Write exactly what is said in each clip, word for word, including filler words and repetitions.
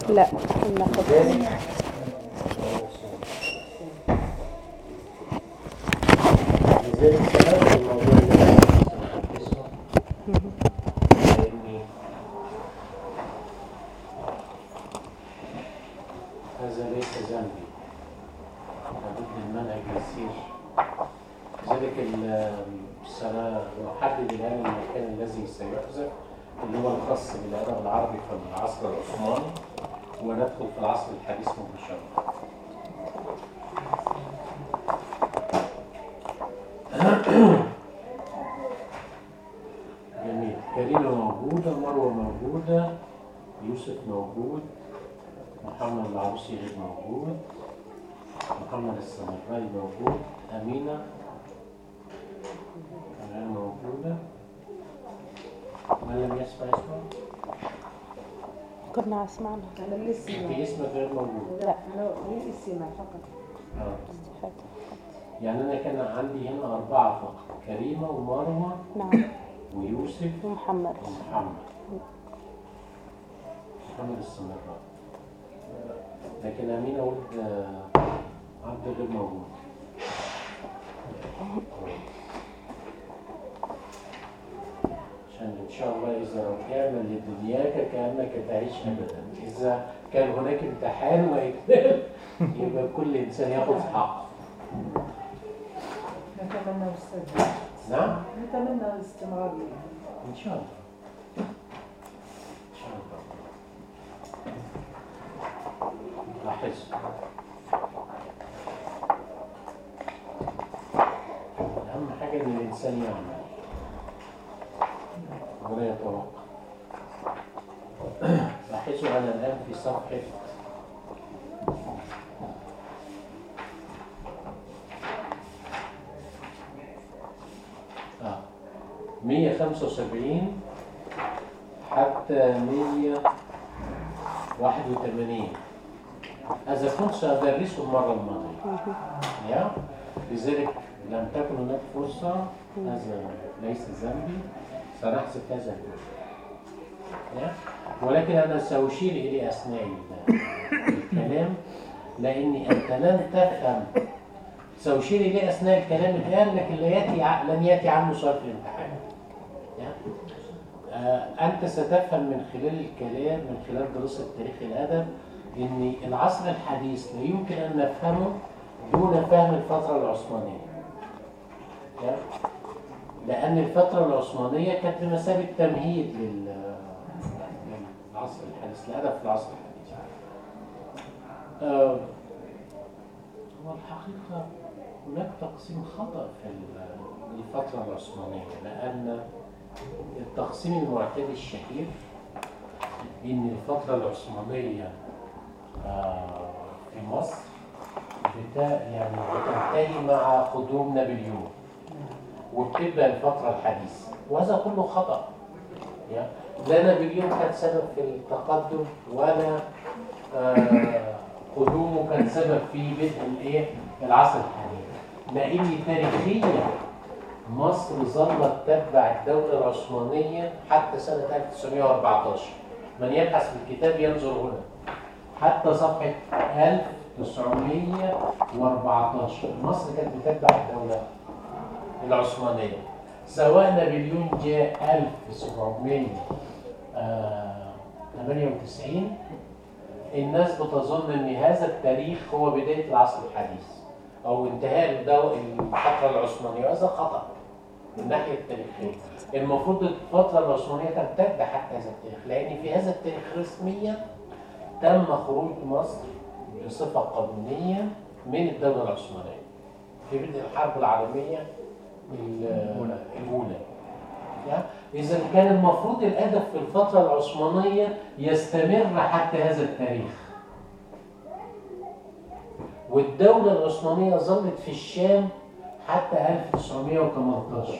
لا ناخد لذلك سبب الموضوع اللي انا بحكيه لاني هذا ليس ذنبي، لابد المنهج يسير. لذلك السنة نحدد الآن المكان الذي سيحذف اللي هو الخاص بالأدب العربي في العصر العثماني، وندخل في العصر الحديث مباشرة. جميل. كريمة موجودة، مروة موجودة، يوسف موجود، محمد العروسي غير موجود، محمد السمراني موجود، أمينة غير موجودة. من لم يسمع اسمه؟ كنا اسمعنا. أنا اللي سمع. في اسمك غير موجود؟ لا أنا اللي سمع فقط. آه. يعني أنا كان عندي هنا أربعة فقط، كريمة ومروة نعم ويوسف ومحمد ومحمد محمد السمراني. لكن أمينة ولد عبد غير موجود. عشان إن شاء الله إذا رجعنا لدنياك كأنك تعيش أبدا. إذا كان هناك امتحان وإكمال يبقى كل إنسان ياخذ حقه. نتمنى الاستمرار. نعم؟ نتمنى الاستمرار. إن شاء الله. إن شاء الله. لاحظ. أهم حاجة إن الإنسان يعمل ولا يتوقع. لاحظوا أنا الآن في صفحة آه. مية وخمسة وسبعين حتى مية وواحد وثمانين. هذا كنت سأدرسه المرة الماضية. يا لذلك لم تكن هناك فرصة، هذا ليس ذنبي، سنحذف هذا الجزء. ولكن أنا سأشير إليه أثناء الكلام لأني أنت لن تفهم. سأشير إليه أثناء الكلام الآن لكن لا يأتي لن يأتي عنه سؤال في الامتحان. أنت ستفهم من خلال الكلام، من خلال دراسة تاريخ الأدب، إن العصر الحديث لا يمكن أن نفهمه دون فهم الفترة العثمانية. لأن الفترة العثمانية كانت بمثابة تمهيد للعصر الحديث، الأدب في العصر الحديث. والحقيقة هناك تقسيم خطأ في الفترة العثمانية، لأن التقسيم المعتاد الشهير إن الفترة العثمانية في مصر يعني بتنتهي مع قدوم نابليون وبتبدأ الفترة الحديثة، وهذا كله خطأ. لا نابليون كان سبب في التقدم ولا قدومه كان سبب في بدء العصر الحديث، لأن تاريخيا مصر ظلت تتبع الدولة العثمانية حتى سنة ألف وتسعمائة وأربعة عشر. من يبحث في الكتاب ينظر هنا حتى صفحة ألف وتسعمائة وأربعة عشر مصر كانت بتتبع الدولة العثمانية. سواء نابليون جاء ألف وسبعمائة وثمانية وتسعين، الناس بتظن ان هذا التاريخ هو بداية العصر الحديث او انتهاء الفترة العثمانية، وهذا خطأ من الناحية التاريخية. المفروض الفترة العثمانية تمتد حتى هذا التاريخ، لأن في هذا التاريخ رسميا تم خروج مصر بصفة قانونية من الدولة العثمانية في بدء الحرب العالمية الأولى. إذا كان المفروض الأدب في الفترة العثمانية يستمر حتى هذا التاريخ، والدولة العثمانية ظلت في الشام حتى ألف وتسعمائة وثمانية عشر.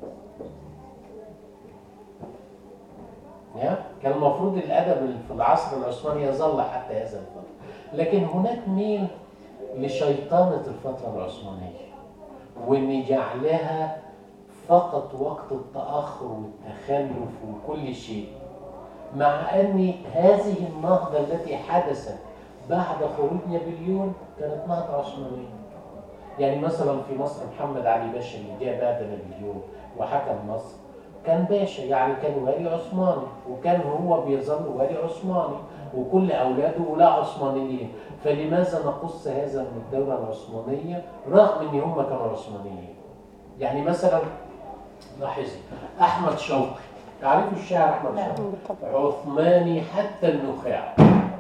كان المفروض الأدب في العصر العثماني يظل حتى هذا الفترة، لكن هناك ميل لشيطنة الفترة العثمانية وإن جعلها فقط وقت التأخر والتخلف وكل شيء. مع أن هذه النهضة التي حدثت بعد خروج نابليون كانت نهضة عثمانية. يعني مثلا في مصر محمد علي باشا اللي جاء بعد نابليون وحكم مصر كان باشا، يعني كان والي عثماني، وكان هو بيظل والي عثماني وكل أولاده ولاة عثمانيين. فلماذا نقص هذا من الدولة العثمانية رغم أن هم كانوا عثمانيين؟ يعني مثلا لاحظي أحمد شوقي، تعرفوا الشاعر أحمد شوقي؟ عثماني حتى النخاع،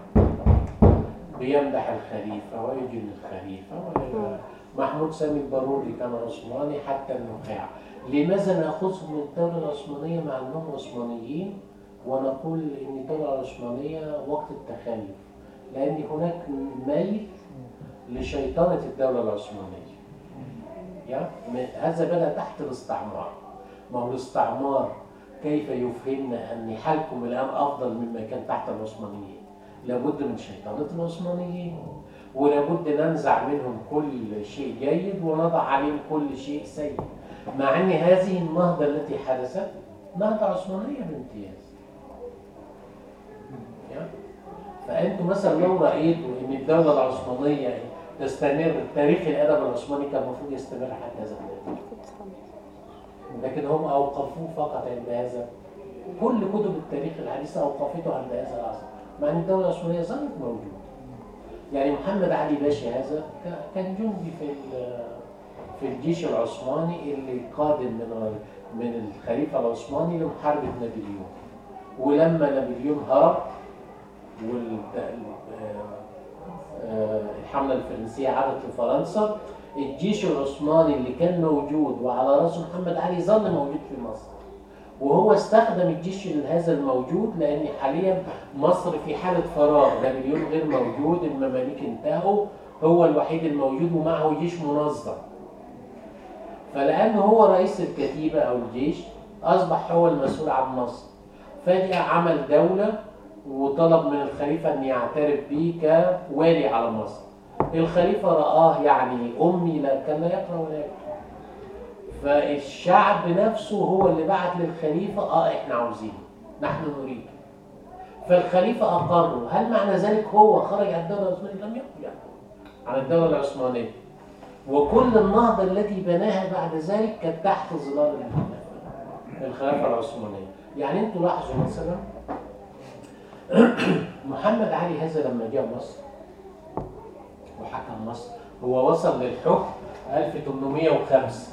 بيمدح الخليفة ويجل الخليفة. محمود سامي البارودي كان عثماني حتى النخاع. لماذا نأخذهم من الدولة العثمانية مع أنهم عثمانيين ونقول أن الدولة العثمانية وقت التخلف؟ لأن هناك ميل لشيطنة الدولة العثمانية. يعني هذا بدأ تحت الاستعمار. ما هو الاستعمار كيف يفهمنا أن حالكم الآن أفضل مما كان تحت العثمانيين؟ لابد من شيطنة العثمانيين، ولابد ننزع منهم كل شيء جيد ونضع عليهم كل شيء سيء. مع أن هذه النهضة التي حدثت نهضة عثمانية بامتياز. فأنتم مثلا لو رأيتوا أن الدولة العثمانية تستمر، تاريخ الأدب العثماني كان المفروض يستمر حتى زمان، لكن هم أوقفوه فقط عند هذا. كل كتب التاريخ الحديثة أوقفته عند هذا العصر، مع أن الدولة العثمانية ظلت موجودة. يعني محمد علي باشا هذا كان جندي في في الجيش العثماني اللي قادم من من الخليفة العثماني لمحاربة نابليون. ولما نابليون هرب والحملة الفرنسية عادت لفرنسا، الجيش العثماني اللي كان موجود وعلى رأسه محمد علي ظل موجود في مصر، وهو استخدم الجيش هذا الموجود لأن حاليا مصر في حالة فراغ، نابليون غير موجود، المماليك انتهوا، هو الوحيد الموجود ومعه جيش منظم. فلأنه هو رئيس الكتيبة أو الجيش أصبح هو المسؤول عن مصر. فجأة عمل دولة وطلب من الخليفة أن يعترف به كوالي على مصر. الخليفة رآه يعني أمي، لا كان لا يقرأ ولا يكتب. فالشعب نفسه هو اللي بعت للخليفة اه احنا عاوزينه، نحن نريد. فالخليفة أقره. هل معنى ذلك هو خرج عن الدولة العثمانية؟ لم يخرج يعني عن الدولة العثمانية. وكل النهضة التي بناها بعد ذلك كانت تحت ظلال الخلافة العثمانية. يعني انتوا لاحظوا مثلا محمد علي هذا لما جاء مصر وحكم مصر، هو وصل للحكم ألف وثمانمائة وخمسة.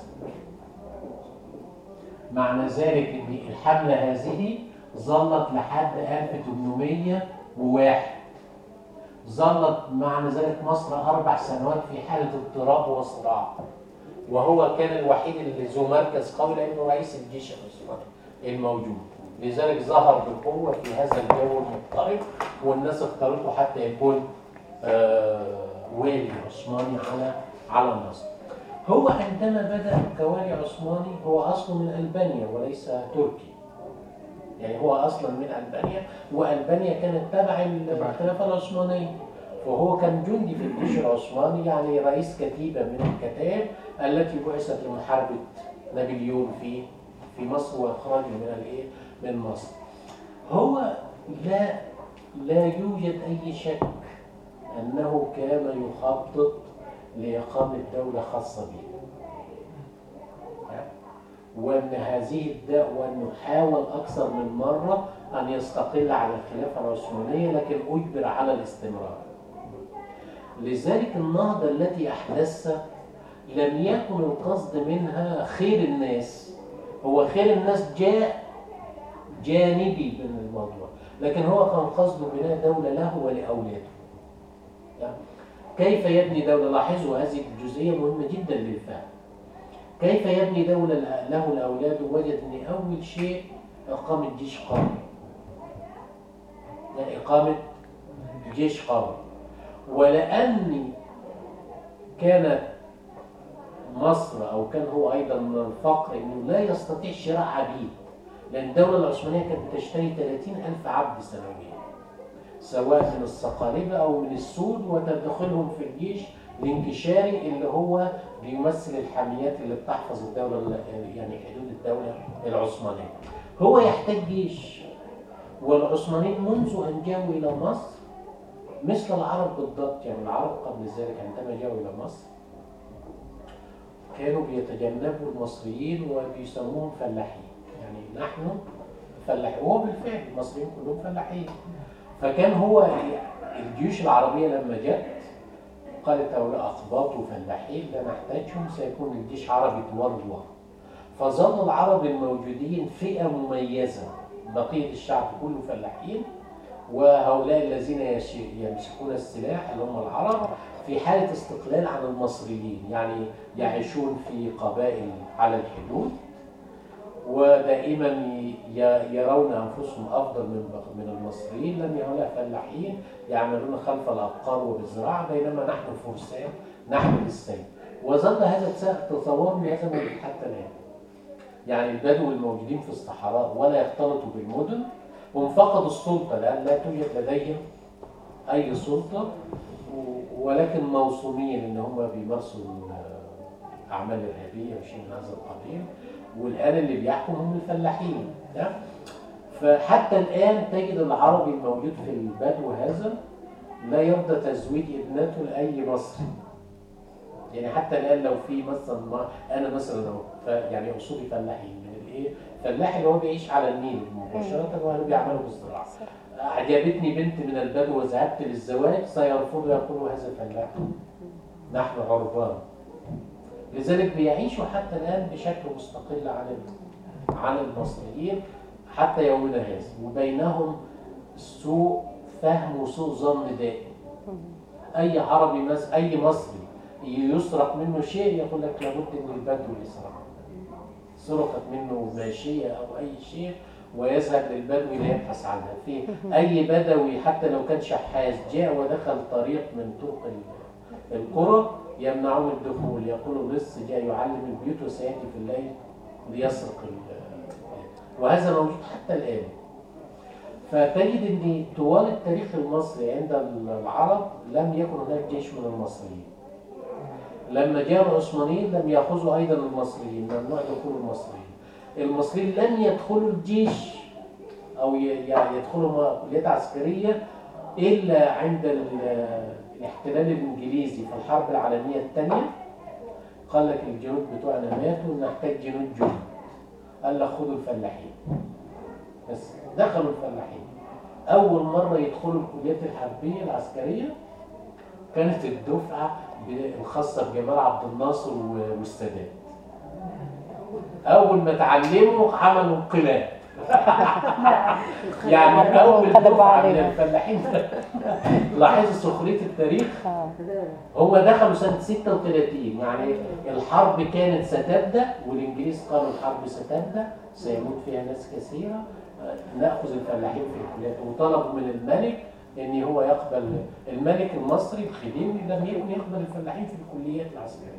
معنى ذلك ان الحملة هذه ظلت لحد ألف وثمانمائة وواحد. ظلت معنى ذلك مصر أربع سنوات في حالة اضطراب وصراع، وهو كان الوحيد اللي ذو مركز قوي لأنه رئيس الجيش العثماني الموجود. لذلك ظهر بقوة في هذا الجو المضطرب، والناس اختارته حتى يكون آه والي عثماني على على مصر. هو عندما بدأ كوالي عثماني هو أصله من ألبانيا وليس تركي، يعني هو أصلا من ألبانيا، وألبانيا كانت تبع الخلافة العثمانية. فهو كان جندي في الجيش العثماني، يعني رئيس كتيبة من الكتائب التي بعثت لمحاربة نابليون في في مصر وإخراجه من الإيه؟ من مصر. هو لا لا يوجد أي شك أنه كان يخطط لإقامة دولة خاصة به، وأن هذه الدولة وأنه حاول أكثر من مرة أن يستقل على الخلافة العثمانية، لكن أجبر على الاستمرار. لذلك النهضة التي أحدثها لم يكن القصد منها خير الناس، هو خير الناس جاء جانبي من الموضوع، لكن هو كان قصده بناء دولة له ولأولاده. يعني كيف يبني دولة؟ لاحظوا هذه الجزئية مهمة جدا للفهم. كيف يبني دولة له لأولاده؟ وجد أن أول شيء إقامة جيش قوي، يعني إقامة جيش قوي. ولأن كانت مصر أو كان هو أيضا من الفقر أنه لا يستطيع شراء عبيد، لأن الدولة العثمانية كانت بتشتري ثلاثين ألف عبد سنويا، سواء من الصقالبة أو من السود، وتدخلهم في الجيش الانكشاري اللي هو بيمثل الحاميات اللي بتحفظ الدولة، يعني حدود الدولة العثمانية. هو يحتاج جيش، والعثمانيين منذ أن جاءوا إلى مصر مثل العرب بالضبط، يعني العرب قبل ذلك عندما جاءوا إلى مصر كانوا بيتجنبوا المصريين وبيسموهم فلاحين، يعني نحن فلاحين، وهو بالفعل المصريين كلهم فلاحين. فكان هو الجيوش العربية لما جت قالت هؤلاء أقباط وفلاحين لا نحتاجهم، سيكون الجيش عربي طوال الوقت. فظل العرب الموجودين فئة مميزة، بقية الشعب كله فلاحين، وهؤلاء الذين يمسكون السلاح اللي هم العرب في حالة استقلال عن المصريين، يعني يعيشون في قبائل على الحدود، ودائما يرون أنفسهم أفضل من من المصريين، لأن هؤلاء فلاحين يعملون خلف الأبقار وبالزراعة، بينما نحن فرسان نحمل السيف. وظل هذا التصور بهذا الموجود حتى الآن. يعني البدو الموجودين في الصحراء ولا يختلطوا بالمدن، هم فقدوا السلطة لأن لا توجد لديهم أي سلطة، ولكن موصومين إن هم بيمارسوا أعمال إرهابية وشيء من هذا القبيل، والآن اللي بيحكم هم الفلاحين. فحتى الآن تجد العربي الموجود في البدو هذا لا يرضى تزويج ابنته لأي مصري. يعني حتى الآن لو في مثلا ما أنا مثلا أهو يعني أصولي فلاحين من الإيه؟ فلاح اللي هو بيعيش على النيل مباشرة وهو بيعملوا بالزراعة. أعجبتني بنت من البدو وذهبت للزواج، سيرفض يقول هذا فلاح، نحن عربان. لذلك بيعيشوا حتى الآن بشكل مستقل عن عن المصريين حتى يومنا هذا، وبينهم سوء فهم وسوء ظن دائم. أي عربي مس... أي مصري يسرق منه شيء يقول لك لابد ان البدو يسرق، سرقت منه ماشيه او اي شيء ويذهب للبدو ليبحث عنها. في اي بدوي حتى لو كان شحاذ جاء ودخل طريق من طرق القرى يمنعون الدخول، يقولوا لص جاء يعلم البيوت وسياتي في الليل ليسرق. وهذا موجود حتى الان. فتجد ان طوال التاريخ المصري عند العرب لم يكن هناك جيش من المصريين. لما جاء العثمانيين لم يأخذوا أيضا المصريين، ممنوع دخول المصريين. المصريين لم يدخلوا الجيش أو يدخلوا كليات عسكرية إلا عند الاحتلال الإنجليزي في الحرب العالمية الثانية. قال لك الجنود بتوعنا ماتوا نحتاج جنود جدد، قال لك خدوا الفلاحين. بس دخلوا الفلاحين. أول مرة يدخلوا الكليات الحربية العسكرية كانت الدفعة الخاصة بجمال عبد الناصر والسادات. أول ما تعلموا عملوا انقلاب. يعني أول دفعة من الفلاحين لاحظوا سخرية التاريخ. هم دخلوا سنة ستة وثلاثين، يعني الحرب كانت ستبدأ والإنجليز قالوا الحرب ستبدأ سيموت فيها ناس كثيرة، نأخذ الفلاحين في الكليات. وطلبوا من الملك ان هو يقبل، الملك المصري الخديوي لم يكن يقبل الفلاحين في الكليات العسكريه.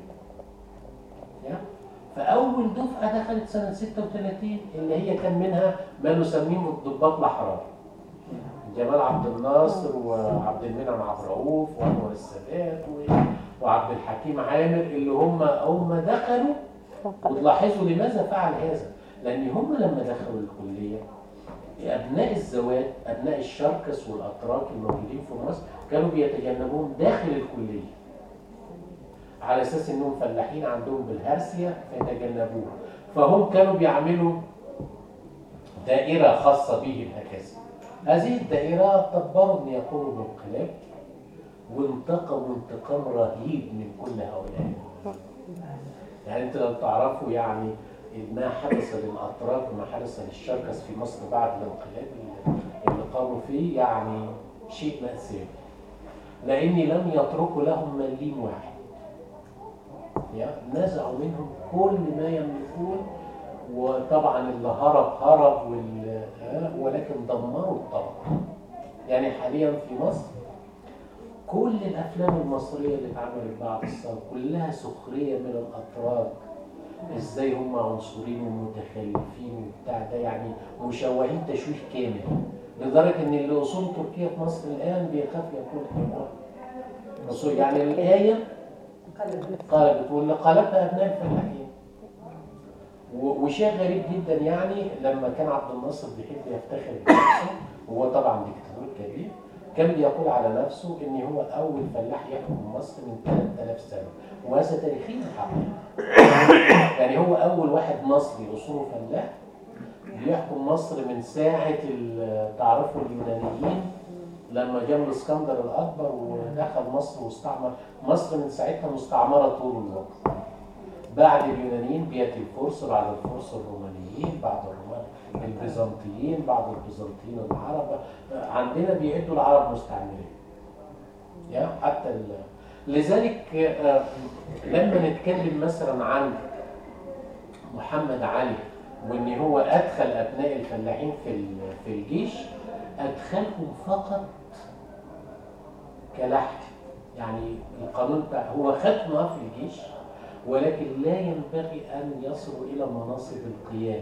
فاول دفعه دخلت سنه ستة وثلاثين اللي هي كان منها ما نسميه الضباط الاحرار، جمال عبد الناصر وعبد المنعم عبد الرؤوف وانور السادات وعبد الحكيم عامر، اللي هم هم دخلوا. وتلاحظوا لماذا فعل هذا؟ لان هم لما دخلوا الكليه أبناء الزوات، أبناء الشركس والأتراك الموجودين في مصر كانوا بيتجنبون داخل الكلية على أساس أنهم فلاحين عندهم بالهرسية فيتجنبوها. فهم كانوا بيعملوا دائرة خاصة بهم هكذا. هذه الدائرة طبقوا أن يقوموا بانقلاب وانتقموا انتقام رهيب من كل هؤلاء. يعني أنت لو تعرفوا يعني ما حدث للأتراك وما حدث للشركس في مصر بعد الانقلاب اللي قاموا فيه يعني شيء مأساوي، لأن لم يتركوا لهم مليم واحد. يعني نزعوا منهم كل ما يملكون، وطبعا اللي هرب هرب وال... ولكن دمروا الطبقة. يعني حاليا في مصر كل الأفلام المصرية اللي اتعملت بعد الثورة كلها سخرية من الأتراك، ازاي هم عنصريين ومتخلفين وبتاع ده، يعني مشوهين تشويه كامل، لدرجه ان اللي اصول تركيا في مصر الان بيخاف يقول كده. يعني الايه قالت واللي قالتها ابناء الفلاحين. وشيء غريب جدا، يعني لما كان عبد الناصر بيحب يفتخر بنفسه هو طبعا دكتاتور كبير، كان بيقول على نفسه ان هو اول فلاح يحكم مصر من ثلاثة آلاف سنه، وهذا تاريخيا حقيقي. يعني هو اول واحد مصري اصوله فلاح بيحكم مصر من ساعه تعرفوا اليونانيين لما جاء الاسكندر الاكبر ودخل مصر واستعمر مصر، من ساعتها مستعمره طول الوقت. بعد اليونانيين بياتي الفرس، بعد الفرس الرومانيين، بعد الرومان البيزنطيين، بعد البيزنطيين العرب. عندنا بيعدوا العرب مستعمرين. يا حتى ال... لذلك لما نتكلم مثلا عن محمد علي وان هو ادخل ابناء الفلاحين في في الجيش، ادخلهم فقط كلحق. يعني القانون بتاع هو خدهم معاه في الجيش، ولكن لا ينبغي ان يصلوا الى مناصب القياده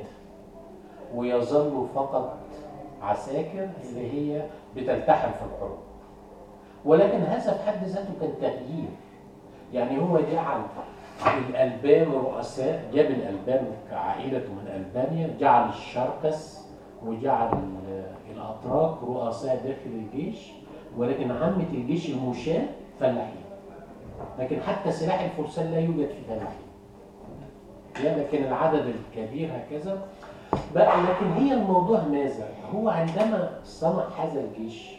ويظلوا فقط عساكر اللي هي بتلتحم في الحروب. ولكن هذا في حد ذاته كان تغيير. يعني هو جعل الألبان رؤساء، جاب الألبان كعائلة من ألبانيا، جعل الشرقس وجعل الأتراك رؤساء داخل الجيش، ولكن عامة الجيش المشاة فلاحين. لكن حتى سلاح الفرسان لا يوجد في فلاحين. يعني لكن العدد الكبير هكذا بقى. لكن هي الموضوع ماذا؟ هو عندما صنع هذا الجيش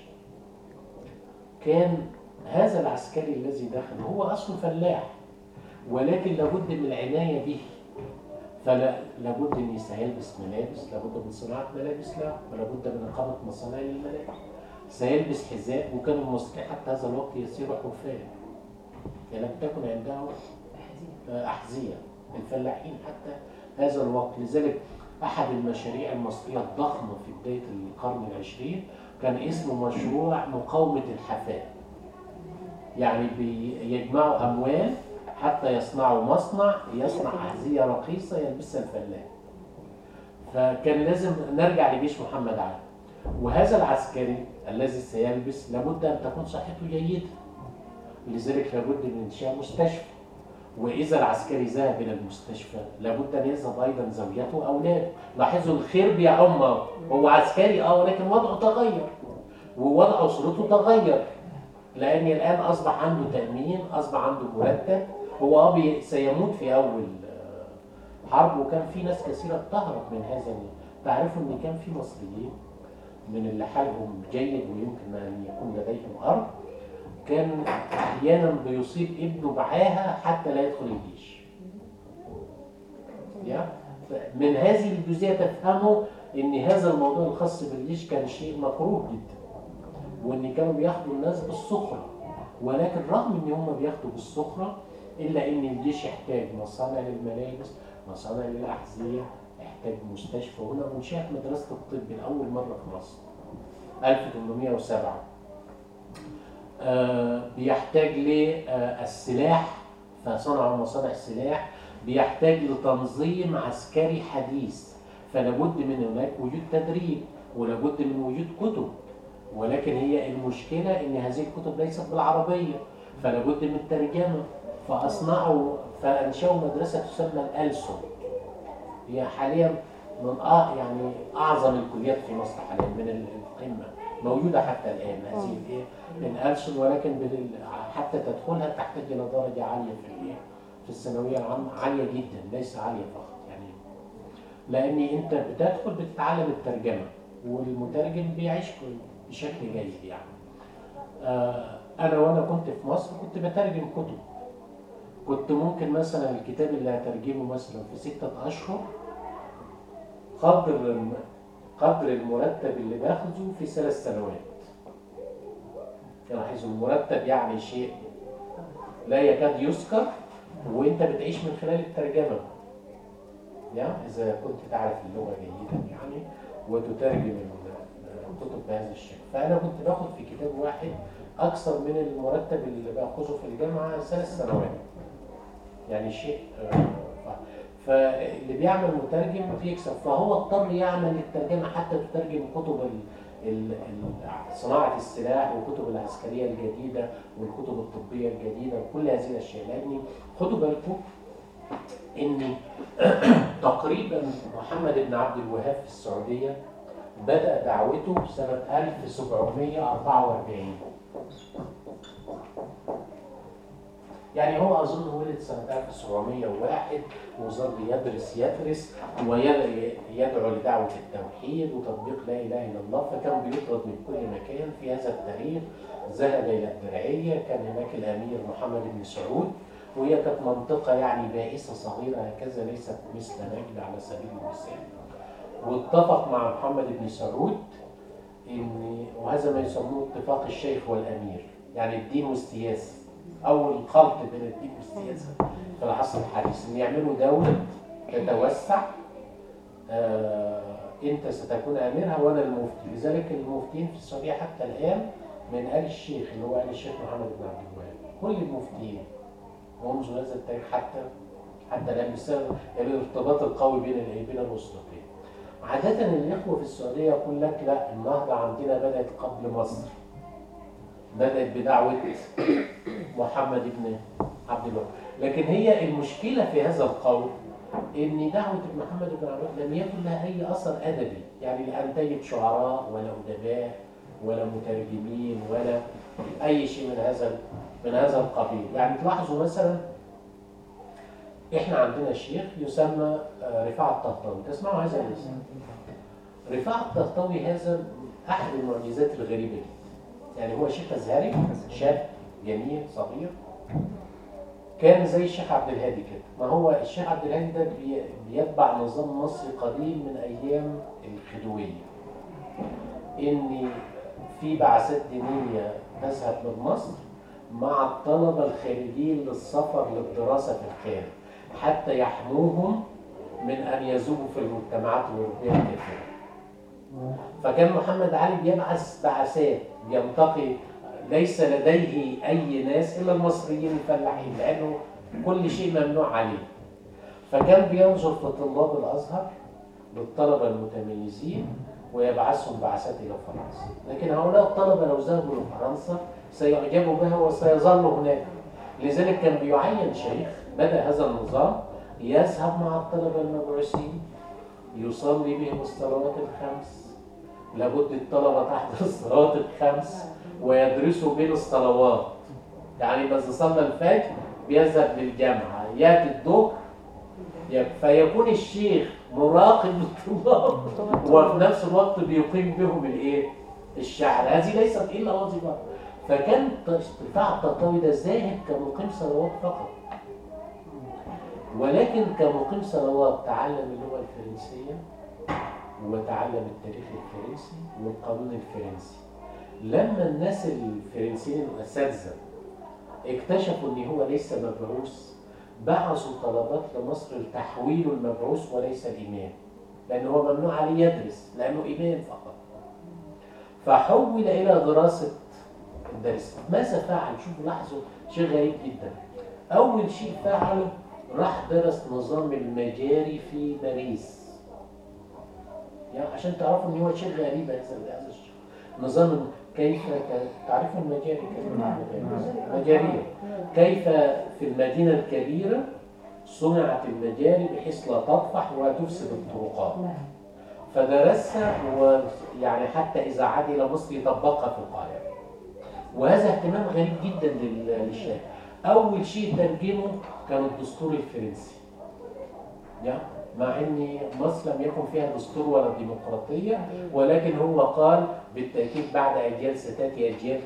كان هذا العسكري الذي دخل هو أصله فلاح، ولكن لابد من العناية به. فلا لابد ان سيلبس ملابس، لابد من صناعة ملابس له، ولابد من إقامة مصانع للملابس. سيلبس حذاء، وكان المصريين حتى هذا الوقت يسيروا حفاة، يعني لم تكن عندهم أحذية الفلاحين حتى هذا الوقت. لذلك أحد المشاريع المصرية الضخمة في بداية القرن العشرين كان اسمه مشروع مقاومة الحفاء. يعني بيجمعوا أموال حتى يصنعوا مصنع يصنع أحذية رخيصة يلبسها الفلاح. فكان لازم نرجع لجيش محمد علي، وهذا العسكري الذي سيلبس لابد أن تكون صحته جيدة. لذلك لابد من إنشاء مستشفى، وإذا العسكري ذهب إلى المستشفى لابد أن يذهب أيضا زوجته وأولاده. لاحظوا الخير بيعم، هو عسكري أه ولكن وضعه تغير ووضع أسرته تغير، لأن الآن أصبح عنده تأمين، أصبح عنده مرتب. هو أبي سيموت في أول حرب، وكان في ناس كثيرة تهرب من هذا. تعرفوا إن كان في مصريين من اللي حالهم جيد ويمكن أن يكون لديهم أرض، كان أحيانا بيصيب ابنه بعاهة حتى لا يدخل الجيش. من هذه الجزئية تفهموا إن هذا الموضوع الخاص بالجيش كان شيء مكروه جدا، وإن كانوا بياخدوا الناس بالسخرة. ولكن رغم إن هم بياخدوا بالسخرة إلا إن الجيش يحتاج مصانع للملابس، مصانع للأحذية، يحتاج مستشفى. هنا أنشأت مدرسة الطب لأول مرة في مصر ألف وثمانمائة وسبعة. آه بيحتاج للسلاح، فصنعوا مصانع السلاح. بيحتاج لتنظيم عسكري حديث، فلابد من هناك وجود تدريب، ولابد من وجود كتب. ولكن هي المشكلة إن هذه الكتب ليست بالعربية، فلابد من ترجمة. فأصنعوا فأنشأوا مدرسة تسمى الألسن. هي حاليا من آه يعني أعظم الكليات في مصر حاليا، من القمة، موجودة حتى الآن هذه الإيه الألسن. ولكن حتى تدخلها تحتاج إلى درجة عالية في الإيه في الثانوية العامة، عالية جدا ليس عالية فقط. يعني لأن أنت بتدخل بتتعلم الترجمة، والمترجم بيعيش بشكل جيد. يعني آه أنا وأنا كنت في مصر كنت بترجم كتب. كنت ممكن مثلا الكتاب اللي هترجمه مثلا في ستة أشهر قدر قدر المرتب اللي باخده في ثلاث سنوات. لاحظوا المرتب يعني شيء لا يكاد يذكر، وانت بتعيش من خلال الترجمة. يعني إذا كنت تعرف اللغة جيدا يعني وتترجم الكتب بهذا الشكل. فأنا كنت باخد في كتاب واحد أكثر من المرتب اللي باخذه في الجامعة ثلاث سنوات. يعني شيء فاللي بيعمل مترجم بيكسب، فهو اضطر يعمل الترجمة حتى تترجم كتب صناعة السلاح وكتب العسكرية الجديدة والكتب الطبية الجديدة وكل هذه الأشياء. لأن خدوا بالكم إن تقريبا محمد بن عبد الوهاب في السعودية بدأ دعوته سنة ألف وسبعمية وأربعة وأربعين. يعني هو أظن ولد سنة ألف وسبعمية وواحد وظل يدرس يدرس ويدعو لدعوة التوحيد وتطبيق لا إله إلا الله، فكان بيطرد من كل مكان. في هذا التاريخ ذهب إلى الدرعية، كان هناك الأمير محمد بن سعود، وهي كانت منطقة يعني بائسة صغيرة هكذا، ليست مثل نجد على سبيل المثال. واتفق مع محمد بن سعود إن، وهذا ما يسموه اتفاق الشيخ والأمير، يعني الدين والسياسة، أو الخلط بين الدين والسياسة في العصر الحديث، إن يعملوا دولة تتوسع. آه أنت ستكون أميرها وأنا المفتي. لذلك المفتين في السعودية حتى الآن من آل الشيخ، اللي هو آل الشيخ محمد بن عبد الوهاب، كل المفتين ومنذ هذا التاريخ حتى حتى الآن، بسبب الارتباط القوي بين بين الأسرتين. عادة الإخوة في السعودية يقول لك لا، النهضة عندنا بدأت قبل مصر، بدأت بدعوة محمد بن عبد الوهاب. لكن هي المشكلة في هذا القول إن دعوة محمد بن عبد الوهاب لم يكن لها أي أثر أدبي، يعني لا أنتجت شعراء ولا أدباء ولا مترجمين ولا أي شيء من هذا من هذا القبيل. يعني تلاحظوا مثلا إحنا عندنا شيخ يسمى رفاعة الطهطاوي، تسمعوا هذا الاسم؟ رفاعة الطهطاوي هذا أحد المعجزات الغريبة، يعني هو شيخ أزهري شاب جميل صغير، كان زي الشيخ عبد الهادي كده. ما هو الشيخ عبد الهادي ده بيتبع نظام مصري قديم من أيام الخديوية، إن في بعثات دينية تذهب من مصر مع الطلبة الخارجين للسفر للدراسة في الخارج حتى يحموهم من أن يذوبوا في المجتمعات الأوروبية الكثيرة. فكان محمد علي بيبعث بعثات ينتقي، ليس لديه أي ناس إلا المصريين الفلاحين، لأنه كل شيء ممنوع عليه. فكان بينظر في طلاب الأزهر للطلبة المتميزين ويبعثهم بعثات إلى فرنسا، لكن هؤلاء الطلبة لو ذهبوا لفرنسا سيعجبوا بها وسيظلوا هناك. لذلك كان بيعين شيخ، بدأ هذا النظام يذهب مع الطلبة المبعوثين يصلي بهم الصلوات الخمس، لابد الطلبة تحضر الصلوات الخمس ويدرسوا بين الصلوات. يعني إذا صلى الفجر بيذهب للجامعة، يأتي الظهر فيكون الشيخ مراقب للطلاب وفي نفس الوقت بيقيم بهم الايه؟ الشعر. هذه ليست الا وظيفه. فكان رفاعة الطهطاوي ده زاهد كمقيم صلوات فقط، ولكن كمقيم صلوات تعلم اللغه الفرنسيه وتعلم التاريخ الفرنسي والقانون الفرنسي. لما الناس الفرنسيين الاساتذه اكتشفوا ان هو ليس مبعوث، بعثوا طلبات لمصر لتحويل المبعوث وليس الإمام، لأنه هو ممنوع عليه يدرس لأنه إمام فقط. فحول إلى دراسة الدرس. ماذا فعل؟ شوفوا لاحظوا شيء غريب جدا. أول شيء فعله راح درس نظام المجاري في باريس، يعني عشان تعرفوا إن هو شيء غريب هذا الشيء. نظام كيف تعرفوا المجاري؟ مجارية كيف في المدينة الكبيرة صنعت المجاري بحيث لا تطفح وتفسد الطرقات، فدرسها ويعني حتى إذا عاد إلى مصر يطبقها في القاهرة. وهذا اهتمام غريب جدا للشيخ. أول شيء ترجمه كان الدستور الفرنسي، مع ان مصر لم يكن فيها دستور ولا ديمقراطيه، ولكن هو قال بالتاكيد بعد اجيال ستاتي اجيال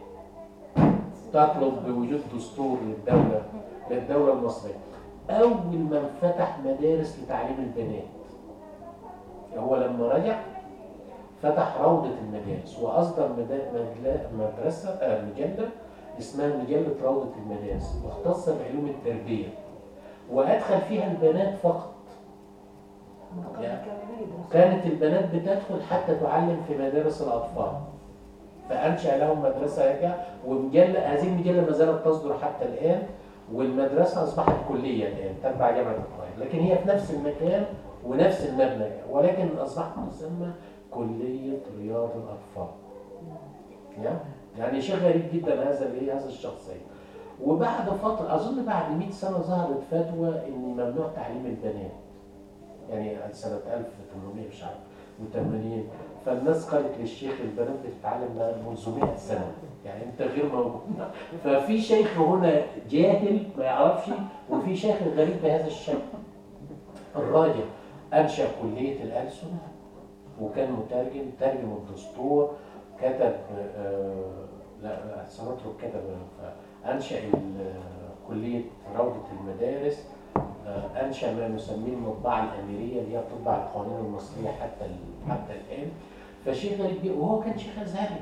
تطلب بوجود دستور للدوله للدوله المصريه. اول من فتح مدارس لتعليم البنات هو لما رجع فتح روضه المدارس واصدر مدرسه آه مجله اسمها مجله روضه المدارس مختصه بعلوم التربيه، وادخل فيها البنات فقط. يعني كانت البنات بتدخل حتى تعلم في مدارس الأطفال، فأنشأ لهم مدرسة يرجع. ومجلة هذه المجلة ما زالت تصدر حتى الآن، والمدرسة أصبحت كلية الآن تتبع جامعة القاهرة، لكن هي في نفس المكان ونفس المبنى، ولكن أصبحت تسمى كلية رياض الأطفال. يعني شيء غريب جدا هذا الايه هذا الشخصية. وبعد فترة أظن بعد مئة سنة ظهرت فتوى إن ممنوع تعليم البنات، يعني سنة ألف وثمانمئة مش عارف وثمانين. فالناس قالت للشيخ البنات بتتعلم منذ مئة سنة، يعني انت غير موجود. ففي شيخ هنا جاهل ما يعرفش، وفي شيخ غريب بهذا الشكل. الراجل انشا كليه الألسن، وكان مترجم، ترجم الدستور، كتب آه لا سنترك كتب، انشا كليه روضه المدارس، آه انشا ما نسميه المطبعه الاميريه اللي هي بتطبع القوانين المصريه حتى حتى الان. فشيخ غريب، وهو كان شيخ ازهري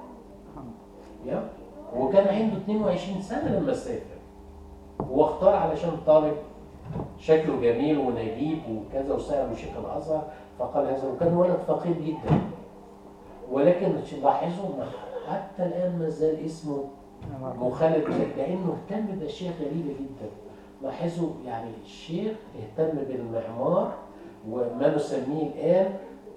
يا وكان عنده اثنين وعشرين سنه لما سافر، واختار علشان طالب شكله جميل ونجيب وكذا، وسأله شيخ الازهر فقال هذا، وكان ولد فقير جدا. ولكن لاحظوا حتى الان ما زال اسمه مخالد، لانه اهتم باشياء غريبه جدا. لاحظوا يعني الشيخ اهتم بالمعمار وما نسميه الان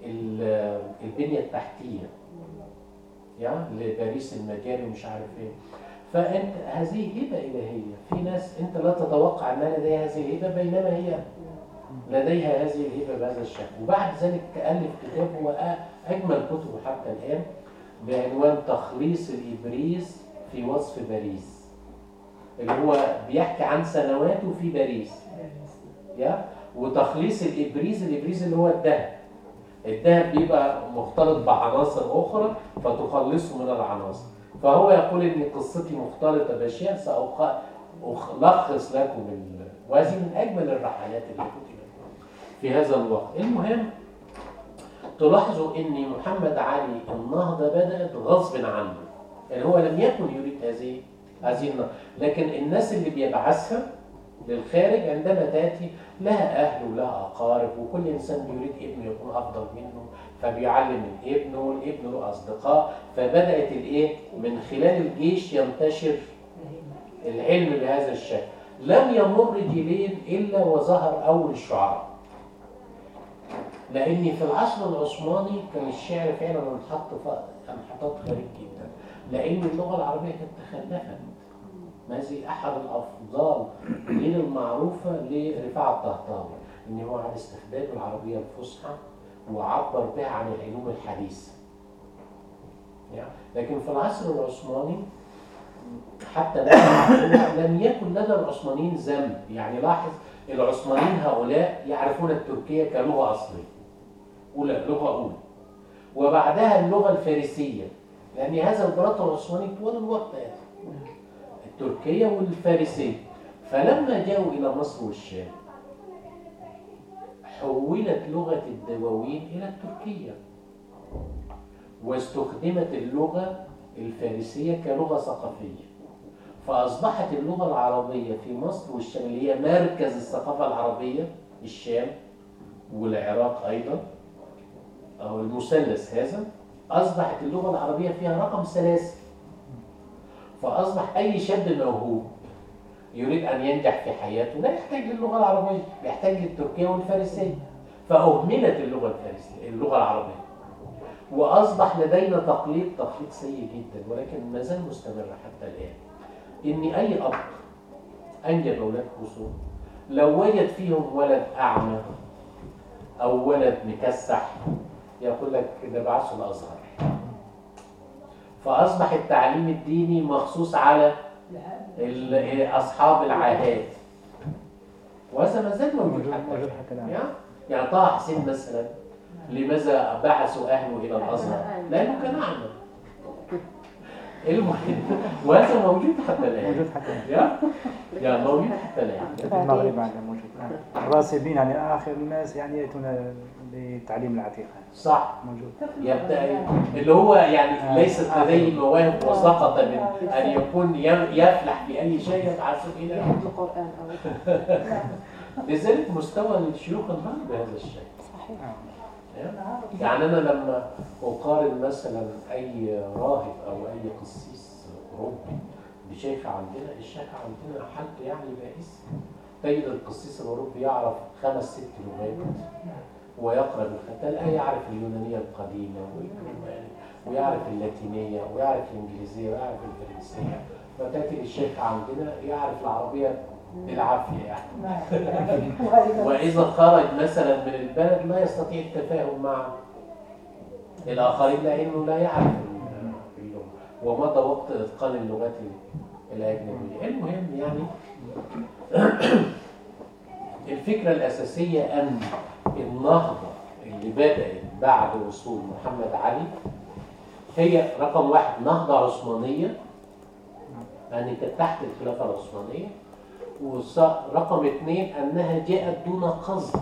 البنيه التحتيه، يعني لباريس المجاري ومش عارف ايه. فانت هذه هبه الهيه، في ناس انت لا تتوقع انها لديها هذه الهبه، بينما هي لديها هذه الهبه بهذا الشكل. وبعد ذلك الف كتاب هو اجمل كتبه حتى الان بعنوان تخليص الابريز في وصف باريس، اللي هو بيحكي عن سنواته في باريس. يا وتخليص الابريز، الابريز اللي هو الذهب، الذهب بيبقى مختلط بعناصر اخرى فتخلصه من العناصر. فهو يقول ان قصتي مختلطه باشياء سألخص لكم، وهذه من اجمل الرحلات اللي كتبت في هذا الوقت. المهم تلاحظوا ان محمد علي النهضه بدات غصب عنه، يعني هو لم يكن يريد هذه هذه النهضه، لكن الناس اللي بيبعثها للخارج عندما تاتي لها اهل ولها اقارب، وكل انسان بيريد ابنه يكون افضل منه فبيعلم ابنه، والابن له اصدقاء، فبدات الايه من خلال الجيش ينتشر العلم بهذا الشكل. لم يمر جيلين الا وظهر اول الشعراء، لان في العصر العثماني كان الشعر فعلا انحط انحطاط غريب جدا، لان اللغه العربيه كانت تخلفت. هذه احد الافضال غير المعروفه لرفاعة الطهطاوي، ان هو على استخدام العربيه الفصحى وعبر بها عن العلوم الحديثه. يعني لكن في العصر العثماني حتى لم يكن لدى العثمانيين ذنب. يعني لاحظ العثمانيين هؤلاء يعرفون التركيه كلغه اصليه، اولى لغه اولى، وبعدها اللغه الفارسيه، لان هذا الامبراطور العثماني طوال الوقت التركيه والفارسيه. فلما جاءوا الى مصر والشام حولت لغه الدواوين الى التركيه، واستخدمت اللغه الفارسيه كلغه ثقافيه، فاصبحت اللغه العربيه في مصر والشام اللي هي مركز الثقافه العربيه، الشام والعراق ايضا او المثلث هذا، اصبحت اللغه العربيه فيها رقم ثلاثه. فاصبح اي شاب موهوب يريد ان ينجح في حياته لا يحتاج للغه العربيه، يحتاج للتركيه والفارسيه. فاهملت اللغه الفارسيه اللغه العربيه، واصبح لدينا تقليد تقليد سيء جدا، ولكن ما زال مستمر حتى الان، ان اي اب انجب اولاد خصوصا لو وجد فيهم ولد اعمى او ولد مكسح يقول لك نبعثه الازهر. فاصبح التعليم الديني مخصوص على اصحاب العاهات، وهذا ما زال موجود حتى الان. يعني طه حسين مثلا لماذا بعثوا اهله الى الازهر؟ لانه كان اعمى. المهم وهذا موجود حتى الان، موجود حتى الان يا موجود حتى الان في المغرب عندنا موجود. الراسبين يعني اخر الناس يعني ياتون لتعليم العتيقه. صح، موجود. يبدا اللي هو يعني ليست لديه مواهب وسقط من ان يكون يفلح في اي شيء يبعث الى القران او لذلك مستوى الشيوخ انهار بهذا الشيء. صحيح. يعني انا لما اقارن مثلا اي راهب او اي قسيس اوروبي بشيخ عندنا، الشيخ عندنا حالته يعني بائس. تجد القسيس الاوروبي يعرف خمس ست لغات ويقرا بالختان، لا يعرف اليونانيه القديمه والرومانيه ويعرف اللاتينيه ويعرف الانجليزيه ويعرف الفرنسيه. فتاتي الشيخ عندنا يعرف العربيه بالعافيه يعني. واذا خرج مثلا من البلد لا يستطيع التفاهم مع الآخرين لأنه لا يعرف اللغة ومضى وقت إتقان اللغات الأجنبية. المهم يعني الفكرة الأساسية أن النهضة اللي بدأت بعد وصول محمد علي هي رقم واحد نهضة عثمانية، يعني كانت تحت الخلافة العثمانية، ورقم اثنين أنها جاءت دون قصد،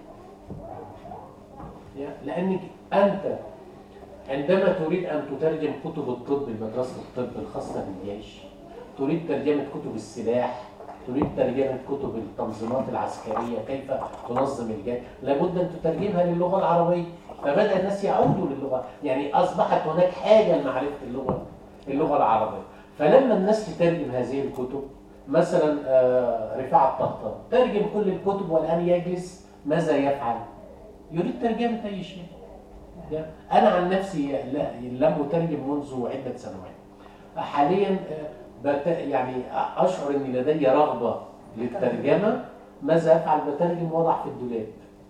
لأنك أنت عندما تريد أن تترجم كتب الطب، المدرسة الطب الخاصة بالجيش، تريد ترجمة كتب السلاح، تريد ترجمة كتب التنظيمات العسكرية كيف تنظم الجيش، لابد أن تترجمها للغة العربية. فبدأ الناس يعودوا للغة، يعني أصبحت هناك حاجة لمعرفة اللغة اللغة العربية. فلما الناس تترجم هذه الكتب، مثلا رفاعة الطهطاوي ترجم كل الكتب والآن يجلس ماذا يفعل؟ يريد ترجمة أي شيء. أنا عن نفسي لم أترجم منذ عدة سنوات. حاليا يعني أشعر أن لدي رغبة للترجمة. ماذا أفعل؟ بترجم وضع في الدولاب.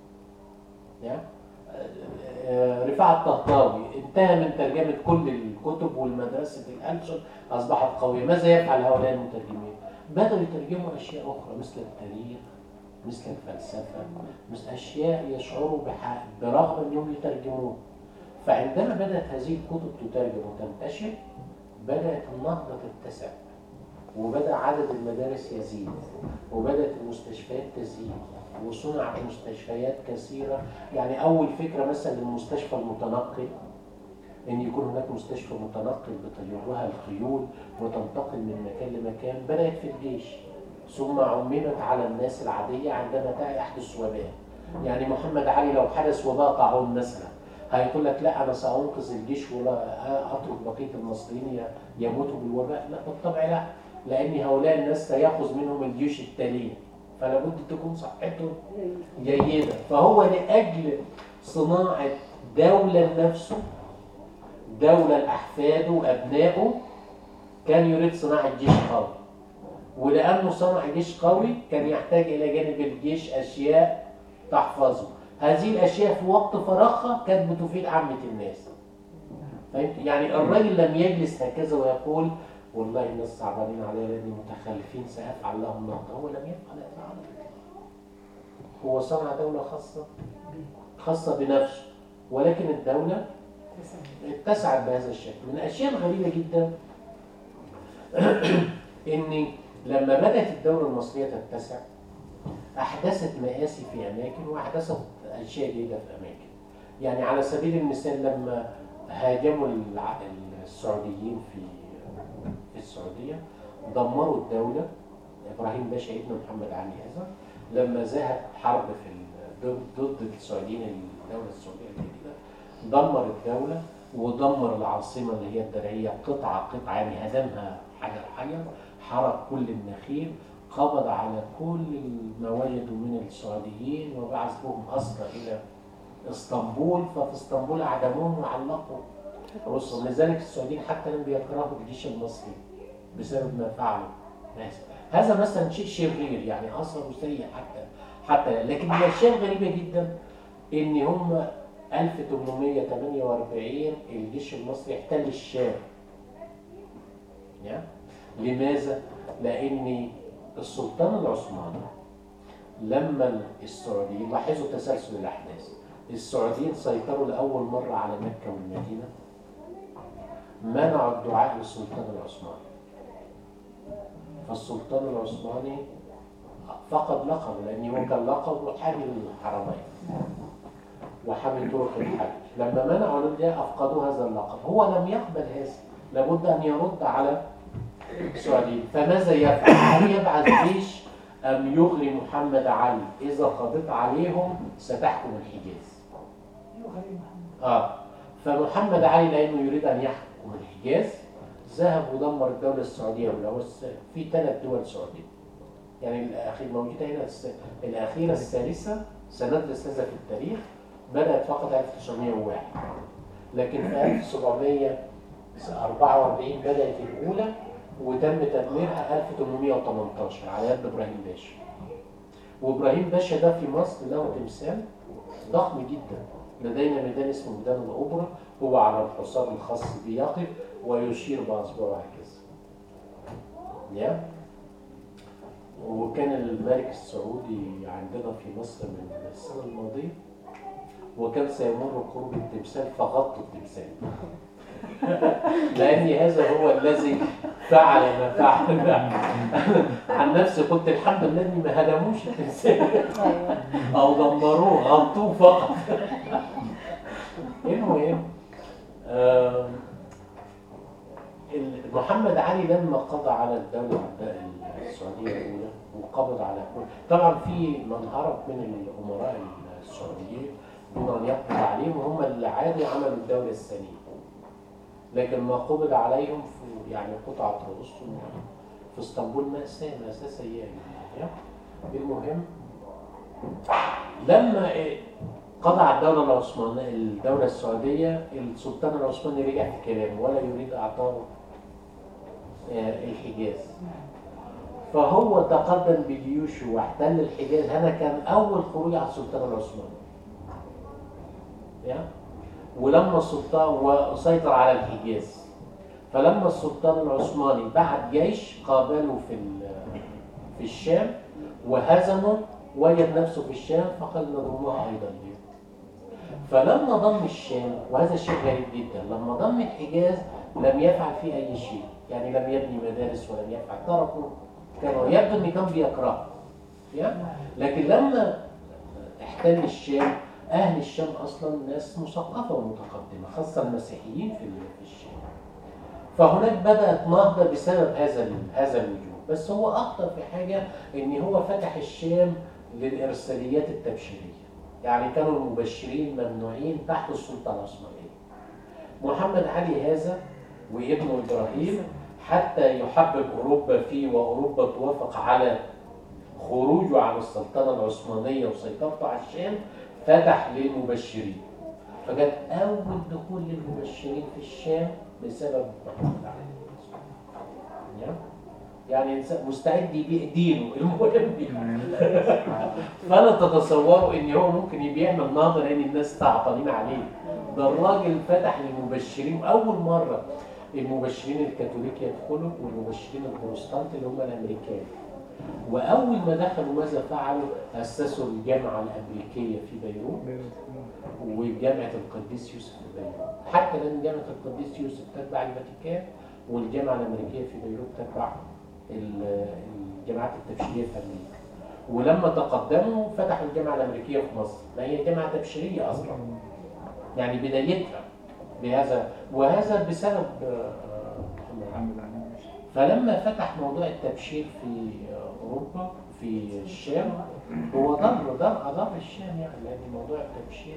رفاعة الطهطاوي انتهى من ترجمة كل الكتب والمدرسة الألسن أصبحت قوية. ماذا يفعل هؤلاء المترجمين؟ بدأوا يترجموا أشياء أخرى مثل التاريخ، مثل الفلسفة، مثل أشياء يشعروا برغبة أنهم يترجموها. فعندما بدأت هذه الكتب تترجم وتنتشر، بدأت النهضة تتسع، وبدأ عدد المدارس يزيد، وبدأت المستشفيات تزيد، وصنعت مستشفيات كثيرة. يعني أول فكرة مثلا للمستشفى المتنقل، أن يكون هناك مستشفى متنقل بطيورها الخيول وتنتقل من مكان لمكان، بدأت في الجيش، ثم عممت على الناس العادية عندما يحدث وباء. يعني محمد علي لو حدث وباء طاعون مثلا، هيقول لك لا أنا سأنقذ الجيش ولا أترك بقية المصريين يموتوا بالوباء؟ لا بالطبع لا، لأن هؤلاء الناس سيأخذ منهم الجيوش التالية، فلا بد تكون صحتهم جيدة. فهو لأجل صناعة دولة لنفسه، دولة لأحفاده وأبنائه، كان يريد صناعة جيش قوي. ولأنه صنع جيش قوي كان يحتاج إلى جانب الجيش أشياء تحفظه. هذه الأشياء في وقت فراغها كانت بتفيد عامة الناس. فهمت؟ يعني الرجل لم يجلس هكذا ويقول والله الناس صعبانين عليا لأني متخلفين سأفعل لهم نهضة. هو لم يفعل هذا، هو صنع دولة خاصة خاصة بنفسه، ولكن الدولة اتسعت بهذا الشكل. من الأشياء الغريبة جدا إن لما بدأت الدولة المصرية تتسع، أحدثت مآسي في أماكن وأحدثت أشياء جيدة في أماكن. يعني على سبيل المثال لما هاجموا السعوديين في في السعودية، دمروا الدولة. إبراهيم باشا ابن محمد علي هذا لما ذهب حرب في ضد السعوديين، الدولة السعودية الجديدة، دمر الدولة ودمر العاصمة اللي هي الدرعية قطعة قطعة، يعني هدمها حجر حجر، حرق كل النخيل، قبض على كل الموالد من السعوديين وبعث بهم أسرى إلى اسطنبول. ففي اسطنبول أعدموهم وعلقوا رؤوسهم. لذلك السعوديين حتى لم بيكرهوا الجيش المصري بسبب ما فعلوا. هذا مثلا شيء شرير، يعني أثره سيء حتى حتى لكن من الأشياء الغريبة جدا إن هم ألف وثمانمائة وثمانية وأربعين الجيش المصري احتل الشام. لماذا؟ لأن السلطان العثماني لما السعوديين، لاحظوا تسلسل الأحداث، السعوديين سيطروا لأول مرة على مكة والمدينة، منعوا الدعاء للسلطان العثماني. فالسلطان العثماني فقد لقبه، لأنه كان لقبه حامل الحرمين وحامل طرق الحج. لما منعوا ده أفقدوا هذا اللقب. هو لم يقبل هذا، لابد أن يرد على السعوديين. فماذا يفعل؟ هل يبعث جيش أم يغري محمد علي إذا قضيت عليهم ستحكم الحجاز؟ يغري محمد. آه فمحمد علي لأنه يريد أن يحكم الحجاز ذهب ودمر الدولة السعودية. ولا في ثلاث دول سعودية، يعني الأخير موجودة هنا الأخيرة الثالثة سندرس هذا في التاريخ، بدأت فقط ألف وتسعمائة وواحد، لكن في ألف وسبعمائة وأربعة وأربعين بدأت الأولى وتم تدميرها ألف وثمانمائة وثمانية عشر على يد إبراهيم باشا. وإبراهيم باشا ده في مصر له تمثال ضخم جدا، لدينا ميدان اسمه ميدان الأوبرا، هو على الحصان الخاص به يقف ويشير بأصبعه هكذا. يا وكان الملك السعودي عندنا في مصر من السنة الماضية، وكان سيمر قرب التمثال فغطوا التمثال لأن هذا هو الذي فعل ما فعل. عن نفسي قلت الحمد لله إني ما هدموش التمثال أو دمروه، غطوه فقط. المهم آه محمد علي لما قضى على الدولة السعودية الأولى وقبض على كل، طبعا في من هرب من الأمراء السعوديين دون أن يقبض عليهم، هم اللي عادي عملوا الدولة الثانية، لكن ما قبض عليهم في يعني قطعة رؤوسهم في اسطنبول مأساة مأساة سيئة جدا. المهم لما قضى على الدولة العثمانية الدولة السعودية، السلطان العثماني رجع في كلامه ولا يريد إعطاء الحجاز، فهو تقدم بجيوشه واحتل الحجاز. هذا كان أول خروج على السلطان العثماني. ولما السلطان وسيطر على الحجاز، فلما السلطان العثماني بعت جيش قابله في في الشام وهزمه، وجد نفسه في الشام فقال نضمها أيضا ليه. فلما ضم الشام، وهذا شيء غريب جدا، لما ضم الحجاز لم يفعل فيه أي شيء، يعني لم يبني مدارس ولم يفعل، تركوا كانوا يبدو ان كان بيكرهه. لكن لما احتل الشام، اهل الشام اصلا ناس مثقفه ومتقدمه، خاصه المسيحيين في الشام، فهناك بدات نهضه بسبب هذا هذا الوجود. بس هو اخطر في حاجه ان هو فتح الشام للارساليات التبشيريه، يعني كانوا المبشرين ممنوعين تحت السلطه العثمانيه. محمد علي هذا وابنه ابراهيم حتى يحبب أوروبا فيه وأوروبا توافق على خروجه عن السلطنة العثمانية وسيطرته على الشام، فتح للمبشرين، فكانت أول دخول للمبشرين في الشام بسبب محمد علي. يعني مستعد يبيع دينه المهم. فلا تتصوروا ان هو ممكن يعمل نهضه لان الناس تعطلين عليه. ده الراجل فتح للمبشرين اول مره المبشرين الكاثوليك يدخلوا والمبشرين البروتستانت اللي هم الامريكان. واول ما دخلوا ماذا فعلوا؟ اسسوا الجامعه الامريكيه في بيروت وجامعه القديس يوسف في بيروت. حتى الان جامعه القديس يوسف تتبع الفاتيكان، والجامعه الامريكيه في بيروت تتبع الجامعات التبشيريه في امريكا. ولما تقدموا فتحوا الجامعه الامريكيه في مصر، ما هي جامعه تبشيريه اصلا، يعني بدايتها بهذا، وهذا بسبب محمد علي. فلما فتح موضوع التبشير في اوروبا في الشام، هو ضر ضر اضر الشام، يعني لان موضوع التبشير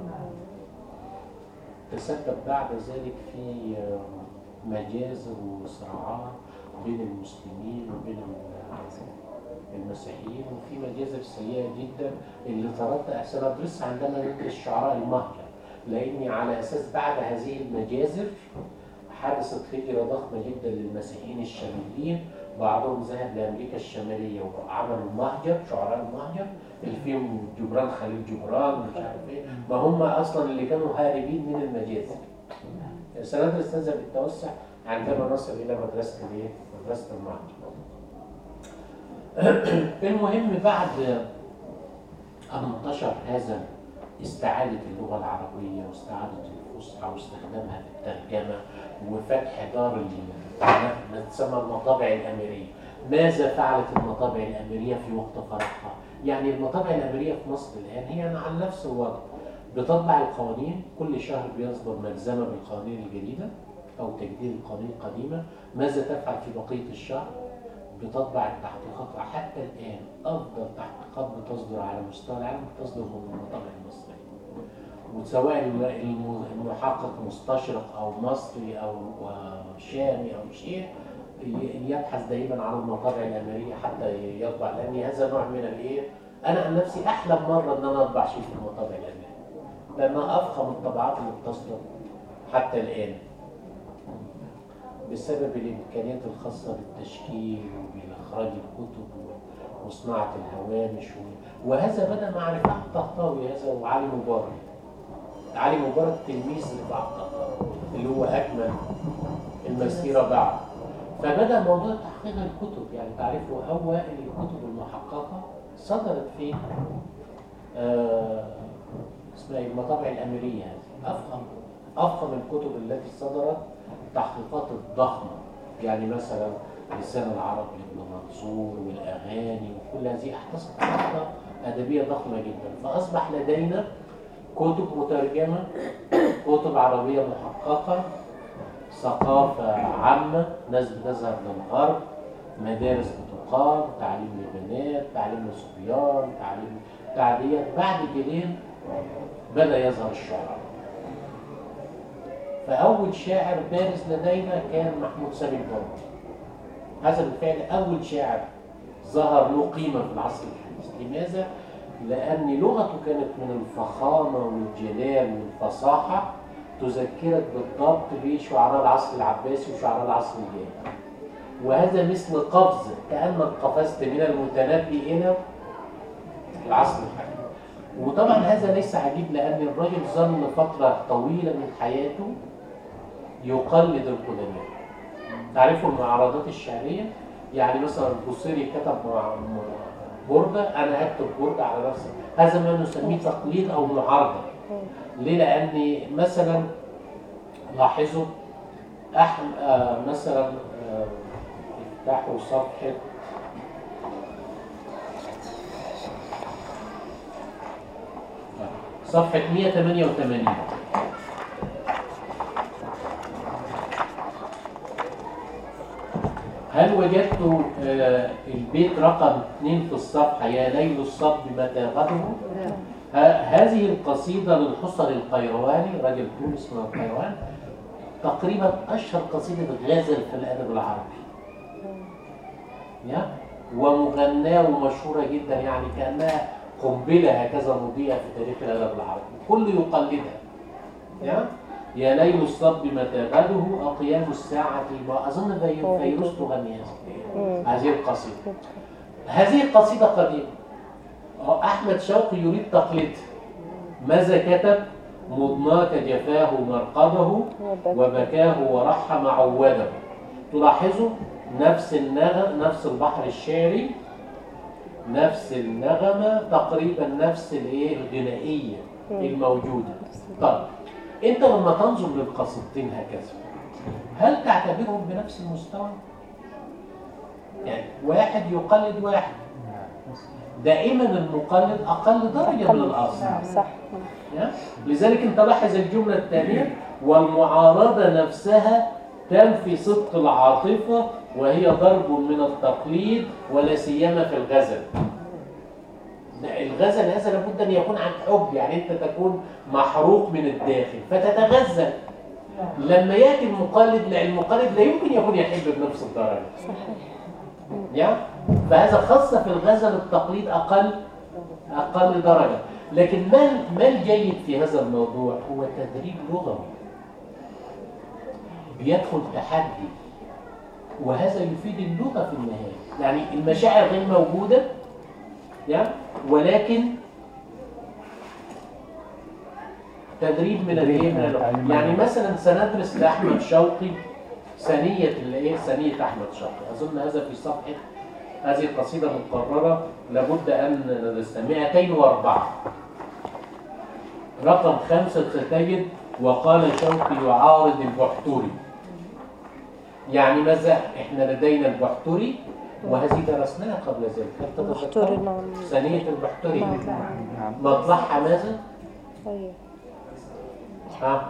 تسبب بعد ذلك في مجازر وصراعات بين المسلمين وبين المسيحيين، وفي مجازر سيئة جدا اللي ترتب سندرسها عندما ندرس شعراء المهجر، لأني على أساس بعد هذه المجازر حدثت هجرة ضخمة جدا للمسيحيين الشاميين، بعضهم ذهب لأمريكا الشمالية وعملوا المهجر، شعراء المهجر اللي فيهم جبران خليل جبران مش عارف ايه، ما هم أصلا اللي كانوا هاربين من المجازر. سندرس هذا بالتوسع عندما نصل إلى مدرسة الايه؟ مدرسة المهجر. المهم بعد أن انتشر هذا استعادة اللغة العربية واستعادة الفصحى واستخدامها في الترجمة وفتح دار ما تسمى المطابع الأميرية. ماذا فعلت المطابع الأميرية في وقت فرحها؟ يعني المطابع الأميرية في مصر الآن هي على نفس الوضع، بتطبع القوانين، كل شهر بيصدر ملزمة بالقوانين الجديدة أو تجديد القوانين القديمة. ماذا تفعل في بقية الشهر؟ بتطبع التحقيقات. حتى الآن أفضل تحقيقات بتصدر على مستوى العالم بتصدر من المطابع المصرية، وسواء المحقق مستشرق أو مصري أو شامي أو شيء يبحث دائما عن المطابع الأمريكية حتى يطبع، لأن هذا نوع من الإيه؟ أنا عن نفسي أحلم مرة إن أنا أطبع شيء في المطابع الأمريكية، لأنها أفخم الطبعات اللي بتصدر حتى الآن بسبب الإمكانيات الخاصة بالتشكيل وبإخراج الكتب وصناعة الهوامش، وهذا بدأ مع رفاعة الطهطاوي هذا وعلي مبارك. علي مبارك تلميذ لبعض اللي هو أكمل المسيرة بعد. فبدأ موضوع تحقيق الكتب، يعني تعرفوا أوائل الكتب المحققة صدرت في آه اسمها المطابع الأميرية، هذه أفخم أفخم الكتب التي صدرت، تحقيقات الضخمة، يعني مثلا لسان العرب لابن منصور والأغاني وكل هذه أحداث أدبية ضخمة جدا. فأصبح لدينا كتب مترجمة، كتب عربية محققة، ثقافة عامة، ناس بتذهب للغرب، مدارس بتقام، تعليم للبنات، تعليم للصبيان، تعليم تعديات. بعد جيلين بدأ يظهر الشعراء. فأول شاعر بارز لدينا كان محمود سامي الجمري. هذا بالفعل أول شاعر ظهر له قيمة في العصر الحديث. لماذا؟ لأن لغته كانت من الفخامة والجلال والفصاحة، تذكرك بالضبط بشعراء العصر العباسي وشعراء العصر الجاهلي. وهذا مثل قفز، كأنك قفزت من المتنبي إلى العصر الحديث. وطبعا هذا ليس عجيب، لأن الرجل ظل فترة طويلة من حياته يقلد القدماء. تعرفوا المعارضات الشعرية؟ يعني مثلا البوصيري كتب بردة، أنا أكتب بردة على نفسي. هذا ما نسميه تقليد أو معارضة. ليه؟ لأن مثلا لاحظوا أحم... آه مثلا آه افتحوا صفحة صفحة مئة وثمانية وثمانين. هل وجدتوا آه البيت رقم اثنين في الصفحة، يا ليل الصب متى غدره؟ هذه القصيدة للحصر القيرواني، راجل تونس من القيروان، تقريبا أشهر قصيدة غزل في الأدب العربي. يا ومغناة ومشهورة جدا، يعني كأنها قنبلة هكذا مضيئة في تاريخ الأدب العربي، كل يقلدها. يا يا ليل الصب متى غده، أقيام الساعة، أظن فيروز تغني هذه القصيدة. هذه القصيدة قديمة. أحمد شوقي يريد تقليدها. ماذا كتب؟ مضناك جفاه مرقده، وبكاه ورحم عوده. تلاحظوا نفس النغم، نفس البحر الشعري، نفس النغمة، تقريبا نفس الايه الغنائية الموجودة. طيب انت لما تنظر للقصيدتين هكذا، هل تعتبرهم بنفس المستوى؟ يعني واحد يقلد واحد، دائما المقلد اقل درجه من الاصل. صح. لذلك انت لاحظ الجمله الثانيه، والمعارضه نفسها تنفي صدق العاطفه، وهي ضرب من التقليد، ولا سيما في الغزل. الغزل هذا لابد ان يكون عن حب، يعني انت تكون محروق من الداخل فتتغزل. لما ياتي المقلد، لا المقلد لا يمكن يكون يحب بنفس الدرجه. صحيح. يا فهذا خاصة في الغزل التقليد أقل أقل درجة. لكن ما ما الجيد في هذا الموضوع هو تدريب لغوي بيدخل تحدي، وهذا يفيد اللغة في النهاية. يعني المشاعر غير موجودة، يا ولكن تدريب من الايه من اللغة. يعني مثلا سندرس لأحمد شوقي ثانية الايه ثانية أحمد شوقي، أظن هذا في صفحة هذه القصيدة مقررة، لابد أن ندرسها مئتين وأربعة رقم خمسة. ستجد وقال شوقي يعارض البحتوري. يعني ماذا؟ احنا لدينا البحتوري وهذه درسناها قبل ذلك. البحتوري نعم. ثانية البحتوري مطلعها ماذا؟ طيب. ها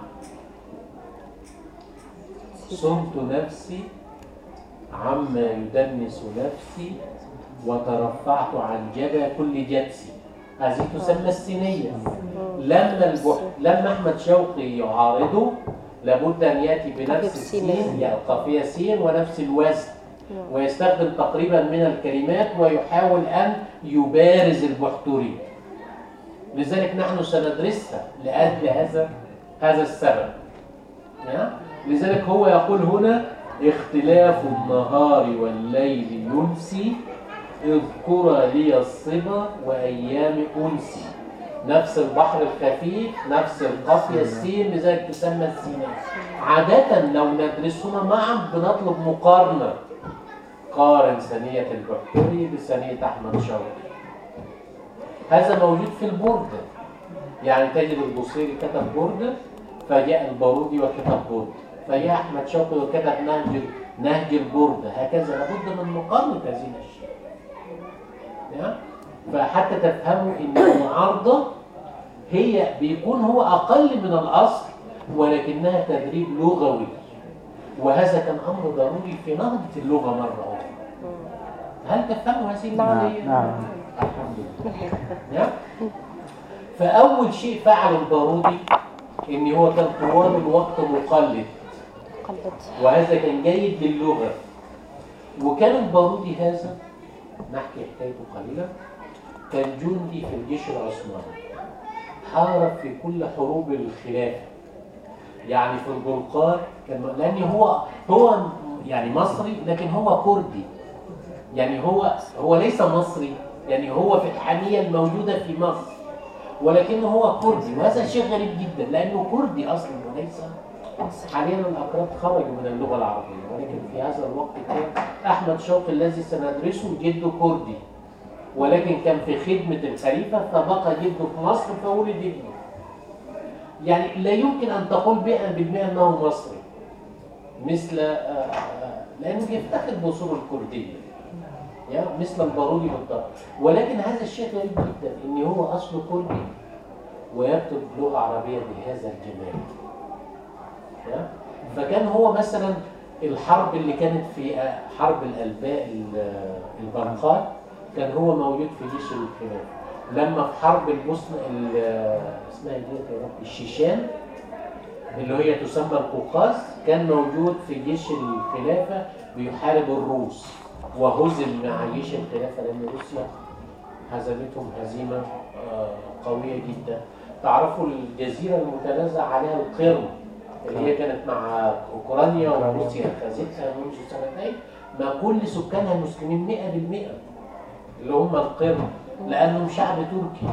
صمت نفسي عما يدنس نفسي، وترفعت عن جدى كل جدسي. هذه تسمى السينية. لما البح... لما أحمد شوقي يعارضه لابد أن يأتي بنفس السين، يلقى فيها سين ونفس الوزن، ويستخدم تقريبا من الكلمات، ويحاول أن يبارز البحتوري. لذلك نحن سندرسها لأجل هذا هذا السبب. لذلك هو يقول هنا اختلاف النهار والليل ينسي، اذكر لي الصبا وأيام أنسي. نفس البحر الخفيف، نفس القافية السين، لذلك تسمى السيناء. عادة لو ندرسهما معا بنطلب مقارنة، قارن ثنية البحتري بثنية أحمد شوقي. هذا موجود في البردة، يعني تجد البوصيري كتب بردة فجاء البارودي وكتب بردة، فجاء أحمد شوقي وكتب نهج نهج البردة، هكذا. لابد من مقارنة هذه الأشياء، فحتى تفهموا ان المعارضة هي بيكون هو اقل من الاصل ولكنها تدريب لغوي، وهذا كان امر ضروري في نهضة اللغة مرة اخرى. هل تفهموا هذه العملية؟ نعم. الحمد لله. فاول شيء فعل البارودي ان هو كان طوال الوقت مقلد، وهذا كان جيد للغة. وكان البارودي هذا، نحكي حكايته قليلا، كان جندي في الجيش العثماني، حارب في كل حروب الخلافة. يعني في البلقار كان، لأن هو هو يعني مصري لكن هو كردي، يعني هو هو ليس مصري، يعني هو في الحامية الموجودة في مصر ولكنه هو كردي، وهذا شيء غريب جدا لأنه كردي أصلا وليس. حاليا الأكراد خرجوا من اللغة العربية، ولكن في هذا الوقت كان أحمد شوقي الذي سندرسه جده كردي، ولكن كان في خدمة الخليفة فبقى جده في مصر فولد ابنه. يعني لا يمكن أن تقول مئة بالمئة أنه مصري، مثل لأنه يفتخر بأصول الكردية مثل البارودي بالضبط. ولكن هذا الشيء غريب جدا إن هو أصله كردي ويكتب لغة عربية بهذا الجمال. فكان هو مثلا الحرب اللي كانت في حرب الألباء البرقاء كان هو موجود في جيش الخلافة. لما في حرب البوسنة اسمها ايه يا رب الشيشان اللي هي تسمى القوقاز كان موجود في جيش الخلافة بيحارب الروس، وهزم مع جيش الخلافة لأن روسيا هزمتهم هزيمة قوية جدا. تعرفوا الجزيرة المتنازع عليها القرم اللي هي كانت مع أوكرانيا وروسيا أخذتها منذ سنتين، ما كل سكانها المسلمين مئة بالمئة اللي هم القرم لأنهم شعب تركي.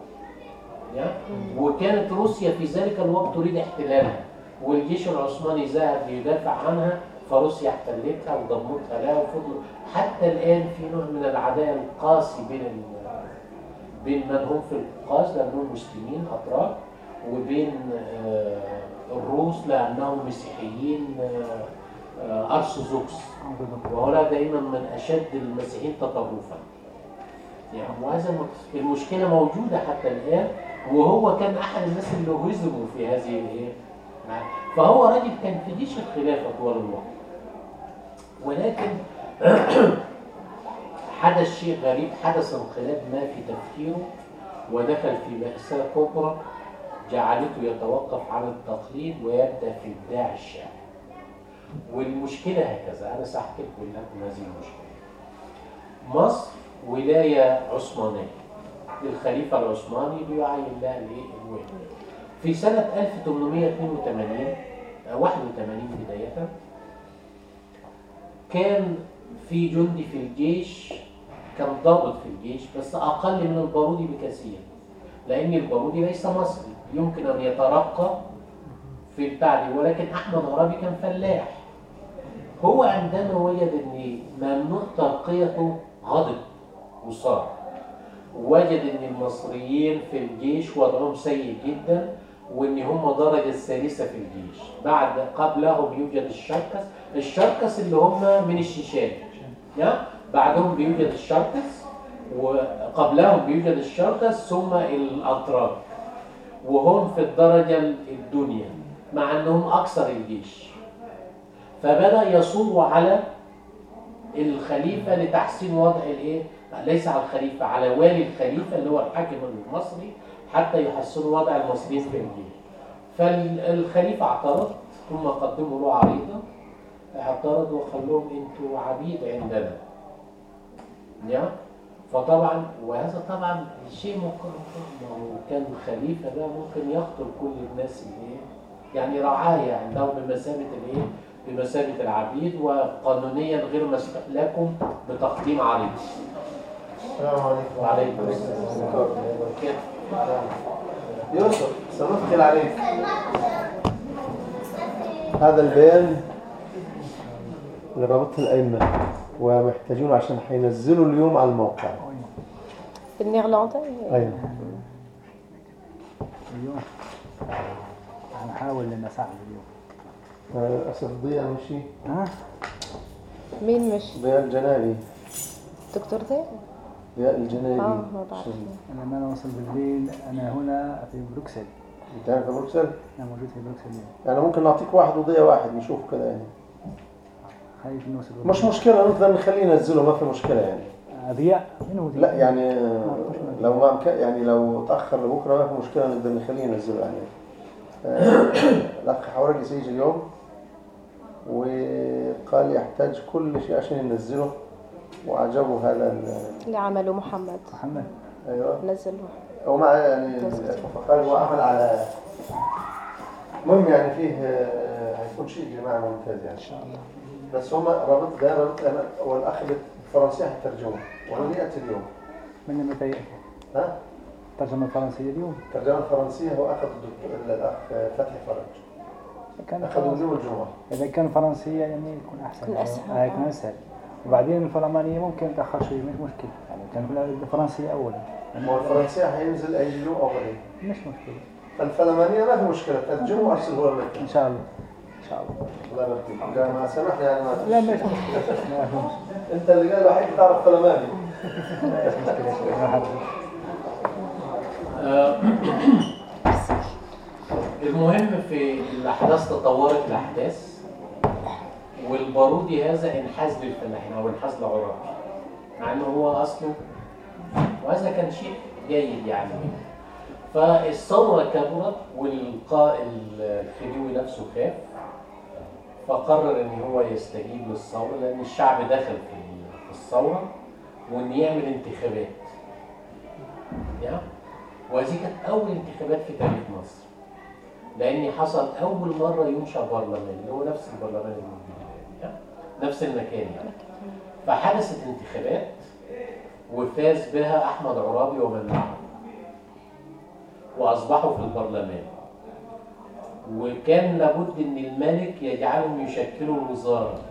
وكانت روسيا في ذلك الوقت تريد احتلالها، والجيش العثماني ذهب يدافع عنها فروسيا احتلتها وضمتها لها، وفضلوا حتى الآن في نوع من العداء القاسي بين بين من هم في القوقاز لأنهم مسلمين أتراك، وبين الروس لأنهم مسيحيين أرثوذكس، وهؤلاء دائما من أشد المسيحيين تطرفا. يعني وهذا المشكلة موجودة حتى الآن، وهو كان أحد الناس اللي هزموا في هذه الايه. فهو راجل كان في جيش الخلافة طوال الوقت، ولكن حدث شيء غريب، حدث انقلاب ما في تفكيره ودخل في مأساة كبرى جعلته يتوقف عن التقليد ويبدأ في إبداع الشعر. والمشكلة هكذا، أنا سأحكي لكم هذه المشكلة. مصر ولاية عثمانية، الخليفة العثماني بيعين لها الولاية. في سنة ألف وثمانمئة واثنين وثمانين واحد وثمانين بداية كان في جندي في الجيش، كان ضابط في الجيش بس أقل من البارودي بكثير، لأن البارودي ليس مصري يمكن أن يترقى في التعليم، ولكن أحمد عرابي كان فلاح. هو عندما وجد أن ممنوع ترقيته غضب وصار، وجد أن المصريين في الجيش وضعهم سيء جدا، وأن هم درجة الثالثة في الجيش. بعد قبلهم يوجد الشركس، الشركس اللي هم من الشيشان، بعدهم بيوجد الشركس، وقبلهم بيوجد الشركس ثم الأتراك، وهم في الدرجة الدنيا مع أنهم أكثر الجيش. فبدأ يصور على الخليفة لتحسين وضع الإيه؟ ليس على الخليفة، على والي الخليفة اللي هو الحاكم المصري حتى يحسنوا وضع المصريين في الجيش. فالخليفة اعترض، ثم قدموا له عريضة، اعترض وخلوهم انتوا عبيد عندنا. يا فطبعا وهذا طبعا شيء ممكن، كان الخليفة ده ممكن يقتل كل الناس اللي يعني رعاية عندهم بمثابة الايه؟ بمثابة العبيد، وقانونيا غير مسموح لكم بتقديم عريض. السلام عليكم. وعليكم السلام ورحمة الله وبركاته. يوسف سندخل عليك هذا البيان لرابطة الأئمة ومحتاجينه عشان حينزلوا اليوم على الموقع. بالنيرلندي؟ أيوة. اليوم هنحاول نساعد اليوم. للأسف ضياء مشي. ها؟ مين مش؟ ضياء الجنائي. دكتور ضياء؟ ضياء الجنائي. اه ما بعرف. أنا ما نوصل بالليل، أنا هنا في بروكسل. أنت هنا في بروكسل؟ أنا موجود في بروكسل اليوم. يعني ممكن نعطيك واحد وضياء واحد نشوف كده يعني. خايف نوصل. مش مشكلة نقدر نخليه ينزله ما في مشكلة يعني. ضياء؟ من هو؟ لا يعني لو ما مك... يعني لو تأخر لبكرة ما في مشكلة نقدر نخليه ينزله يعني. الأخ حورجي سيجي اليوم وقال يحتاج كل شيء عشان ينزله وعجبه هذا اللي عمله محمد. محمد. أيوة. نزله. هو مع يعني فقال هو عمل على مهم يعني فيه هيكون شيء جماعي ممتاز يعني. إن شاء الله. بس هم رابط ده رابط أنا والأخ بالفرنسية هترجمه وأنا يأتي اليوم. من متى يأتي؟ ها؟ ترجمة الفرنسية اليوم؟ الترجمة الفرنسية هو أخذ الدكتور الأخ فتحي فرج. كان أخذوا اليوم الجمعة. إذا كان فرنسية يعني يكون أحسن. يكون أسهل. آه يكون أسهل. وبعدين الفلمانية ممكن تأخر شوي مش مشكلة. يعني كان الفرنسية أولا. هو الفرنسية هينزل أي اليوم أو غدا. مش مشكلة. الفلمانية ما في مشكلة ترجمه وأرسله لك. إن شاء الله. إن شاء الله. الله يبارك فيك. لا ما سمحنا يعني ما. لا مش مشكلة. لا مش مشكلة. أنت اللي قال وحيد تعرف فلماني. مش مشكلة. المهم في الأحداث تطورت الأحداث والبارودي هذا انحاز للفلاحين أو انحاز لعرابي مع أنه هو أصله وهذا كان شيء جيد يعني. فالثورة كبرت والقائد الخديوي نفسه خاف فقرر أن هو يستجيب للثورة لأن الشعب دخل في الثورة وأن يعمل انتخابات يعني. وهذه كانت أول انتخابات في تاريخ مصر لأن حصل أول مرة ينشأ برلمان اللي هو نفس البرلمان الموجود نفس المكان يعني. فحدثت انتخابات وفاز بها أحمد عرابي ومن معه وأصبحوا في البرلمان وكان لابد أن الملك يجعلهم يشكلوا الوزارة.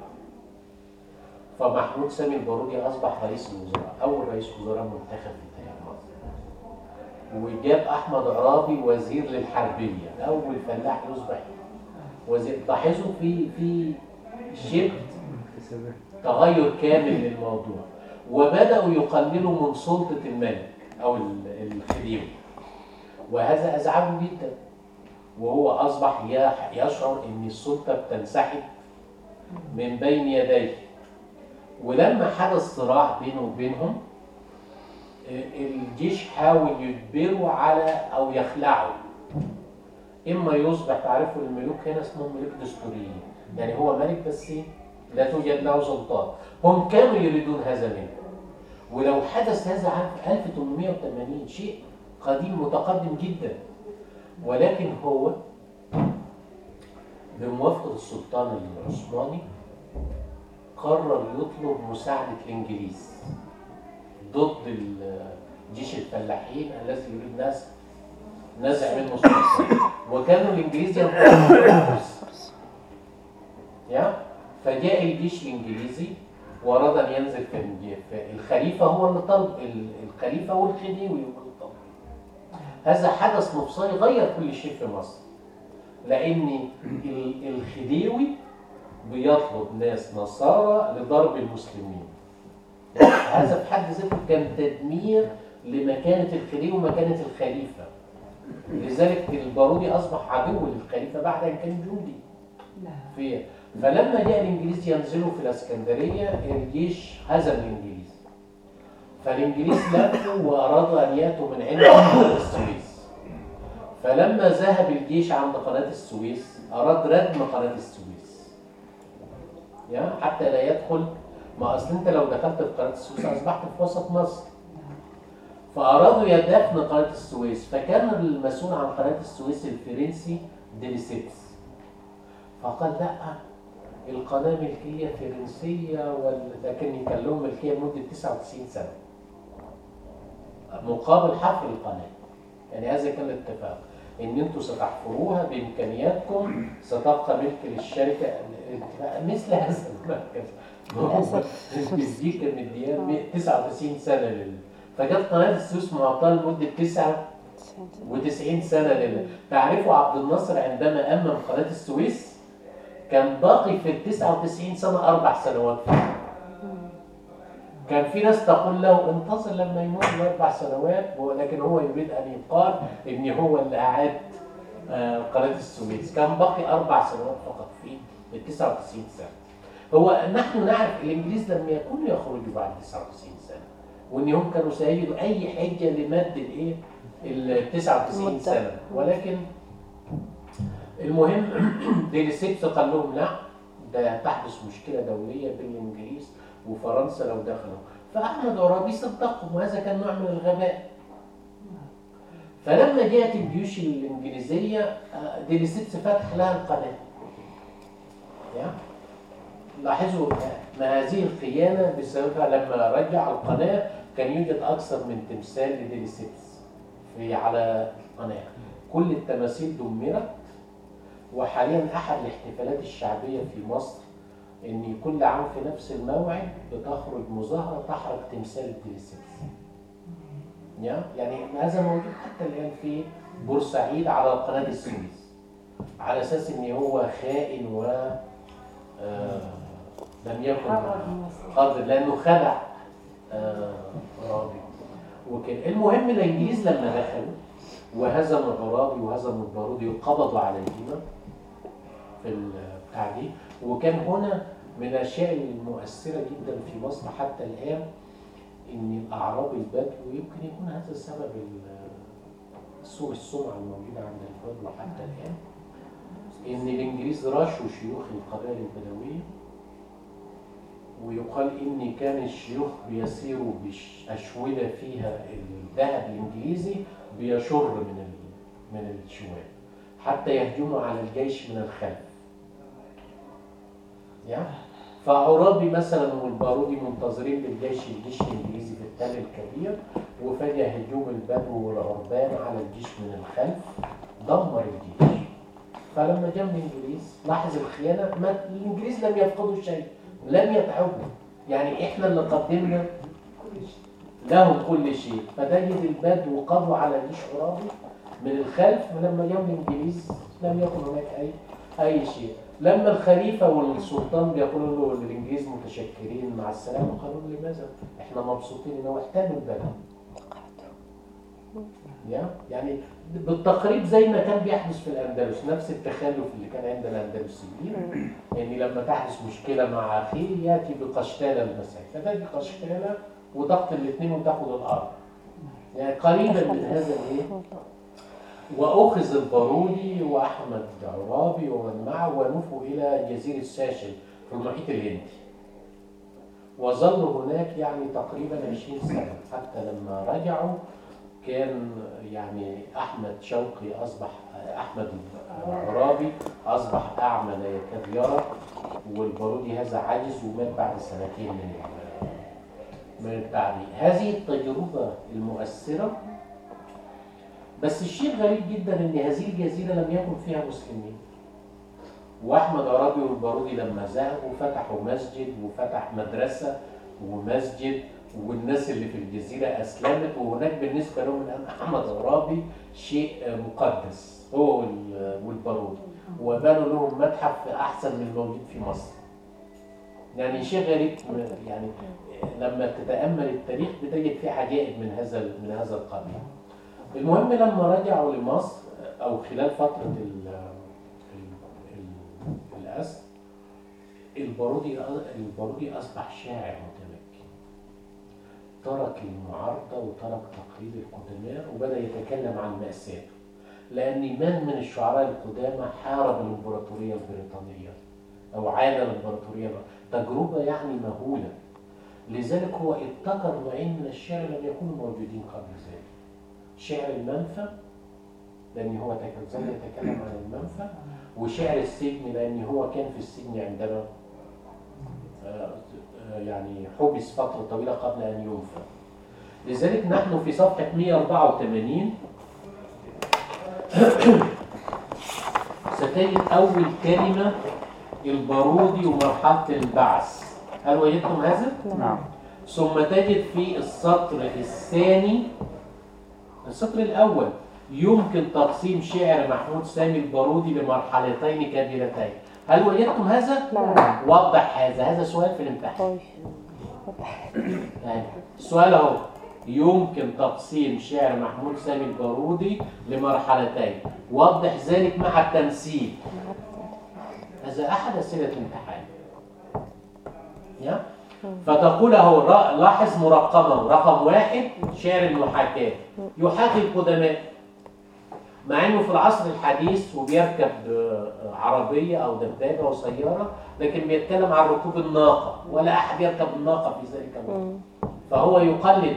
فمحمود سامي البارودي أصبح رئيس الوزراء أول رئيس وزراء منتخب في تاريخ مصر. وجاب أحمد عرابي وزير للحربية أول فلاح يصبح وزير. لاحظوا في في شبه تغير كامل للموضوع وبدأوا يقللوا من سلطة الملك أو الخديوي وهذا أزعجه جدا وهو أصبح يشعر أن السلطة بتنسحب من بين يديه. ولما حدث صراع بينه وبينهم الجيش حاول يجبره على أو يخلعه إما يصبح تعرفوا الملوك هنا اسمهم ملوك دستوريين يعني هو ملك بس لا توجد له سلطات. هم كانوا يريدون هذا منه ولو حدث هذا عام ألف وثمانمائة وثمانين شيء قديم متقدم جدا ولكن هو بموافقة السلطان العثماني قرر يطلب مساعدة الإنجليز ضد جيش الفلاحين الذي يريد نزع نزع منه السلطان وكانوا الإنجليز ينقلون يا فجاء الجيش الإنجليزي وأراد أن ينزل في الخليفة هو اللي طلب الخليفة والخديوي هذا حدث مفصلي غير كل شيء في مصر لأن الخديوي بيطلب ناس نصارى لضرب المسلمين. هذا في حد ذاته كان تدمير لمكانة الخديوي ومكانة الخليفة. لذلك البارودي أصبح عدو للخليفة بعد أن كان جندي فيه. فلما جاء الإنجليز ينزلوا في الإسكندرية الجيش هزم الإنجليز فالإنجليز لفوا وأرادوا أن يأتوا من عند قناة السويس. فلما ذهب الجيش عند قناة السويس أراد ردم قناة السويس يعني حتى لا يدخل. ما أصل أنت لو دخلت في قناة السويس أصبحت في وسط مصر. فأرادوا يدفن قناة السويس فكان المسؤول عن قناة السويس الفرنسي ديليسيتس فقال لا القناة ملكية فرنسية لكن كان لهم ملكية لمدة تسعة وتسعين سنة مقابل حفر القناة يعني هذا كان الاتفاق ان انتم ستحفروها بامكانياتكم، ستبقى ملك للشركه مثل هذا المركز. للأسف. دي كان مديان تسعة وتسعين سنه لل فجت قناه السويس معطاه لمده تسعة وتسعين سنه لل تعرفوا عبد الناصر عندما امم قناه السويس كان باقي في ال تسعة وتسعين سنه اربع سنوات فقط. كان في ناس تقول له انتظر لما يمر اربع سنوات، ولكن هو يريد ان يقال ان هو اللي اعاد قناه السويس. كان باقي اربع سنوات فقط في ال تسعة وتسعين سنه. هو نحن نعرف الانجليز لم يكونوا يخرجوا بعد تسعة وتسعين سنه، وانهم كانوا سيجدوا اي حجه لمد الايه ال تسعة وتسعين سنه، ولكن المهم ديليسيبس قال لهم لا، ده تحدث مشكله دوليه بين الانجليز وفرنسا لو دخلوا. فاحمد عرابي صدقهم، وهذا كان نوع من الغباء. فلما جاءت الجيوش الانجليزيه ديليسيبس فتح لها القناه. لاحظوا ما هذه الخيانه بسببها لما رجع القناه كان يوجد اكثر من تمثال لديليسيبس في على القناه. كل التماثيل دمرت، وحاليا احد الاحتفالات الشعبيه في مصر ان كل عام في نفس الموعد بتخرج مظاهره تحرق تمثال ديليسيبس. يعني هذا موجود حتى الان في بورسعيد على قناه السويس، على اساس ان هو خائن و آه لم يكن قادر لانه خدع آه عرابي وكده. المهم الانجليز لما دخلوا وهزموا عرابي وهزموا البارودي وقبضوا على الجيمه في البتاع دي. وكان هنا من الاشياء المؤثره جدا في مصر حتى الان ان الاعراب البدو يمكن يكون هذا سبب سوء السمعه الموجوده عند البدو حتى الان، ان الانجليز راشوا شيوخ القبائل البدويه، ويقال ان كان الشيوخ بيسيروا باشوله فيها الذهب الانجليزي بيشر من من الشوال حتى يهجموا على الجيش من الخلف. يعني فعرابي مثلا والبارودي منتظرين بالجيش الجيش الانجليزي في التل الكبير، وفجأة هجوم البدو والعربان على الجيش من الخلف دمر الجيش. فلما جاء الانجليز لاحظ الخيانه، ما الانجليز لم يفقدوا شيء، لم يتعبوا، يعني احنا اللي قدمنا لهم كل شيء. فتجد البدو قضوا على جيش عرابي من الخلف، فلما جاء الانجليز لم يكن هناك اي اي شيء. لما الخليفه والسلطان بيقولوا له الانجليز متشكرين مع السلامه، قالوا له لماذا؟ احنا مبسوطين ان هو احتلوا البلد. يعني بالتقريب زي ما كان بيحدث في الاندلس، نفس التخلف اللي كان عند الاندلسيين، يعني لما تحدث مشكله مع اخيه ياتي بقشتاله المساك، فتاتي قشتاله وتقتل الاثنين وتاخذ الارض. يعني قريبا من هذا الايه. واخذ البارودي واحمد عرابي ومن معه ونفوا الى جزيره ساشل في المحيط الهندي، وظلوا هناك يعني تقريبا عشرين سنه حتى لما رجعوا كان يعني احمد شوقي اصبح احمد عرابي اصبح اعمى لا يكاد يرى، والبارودي هذا عجز ومات بعد سنتين من من التعليم. هذه التجربه المؤثره. بس الشيء غريب جدا ان هذه الجزيره لم يكن فيها مسلمين، واحمد عرابي والبارودي لما ذهبوا فتحوا مسجد وفتح مدرسه ومسجد، والناس اللي في الجزيرة أسلمت، وهناك بالنسبة لهم الآن أحمد عرابي شيء مقدس هو والبارودي، وبنوا لهم متحف أحسن من الموجود في مصر. يعني شيء غريب، يعني لما تتأمل التاريخ بتجد فيه عجائب من هذا من هذا القبيل. المهم لما رجعوا لمصر أو خلال فترة الأسر، البارودي البارودي أصبح شاعر متمكن، ترك المعارضة وترك تقليد القدماء وبدأ يتكلم عن مأساته، لأن من من الشعراء القدامى حارب الإمبراطورية البريطانية أو عانى الإمبراطورية، تجربة يعني مهولة. لذلك هو ابتكر نوعين من الشعر لم يكونوا موجودين قبل ذلك، شعر المنفى لأن هو ظل يتكلم عن المنفى، وشعر السجن لأن هو كان في السجن عندما يعني حبس فترة طويلة قبل أن ينفى. لذلك نحن في صفحة مئة وأربعة وثمانين ستجد أول كلمة البارودي ومرحلة البعث. هل وجدتم هذا؟ نعم. ثم تجد في السطر الثاني السطر الأول يمكن تقسيم شعر محمود سامي البارودي لمرحلتين كبيرتين. هل وجدتم هذا؟ نعم. وضح هذا، هذا سؤال في الامتحان. يعني السؤال اهو، يمكن تقسيم شعر محمود سامي البارودي لمرحلتين، وضح ذلك مع التمثيل. هذا أحد أسئلة الامتحان. يا فتقول اهو، لاحظ مرقمه، رقم واحد شعر المحاكاة، يحاكي القدماء، مع انه في العصر الحديث وبيركب عربية او دبابة او سيارة، لكن بيتكلم عن ركوب الناقة، ولا احد يركب الناقة في ذلك الوقت، فهو يقلد.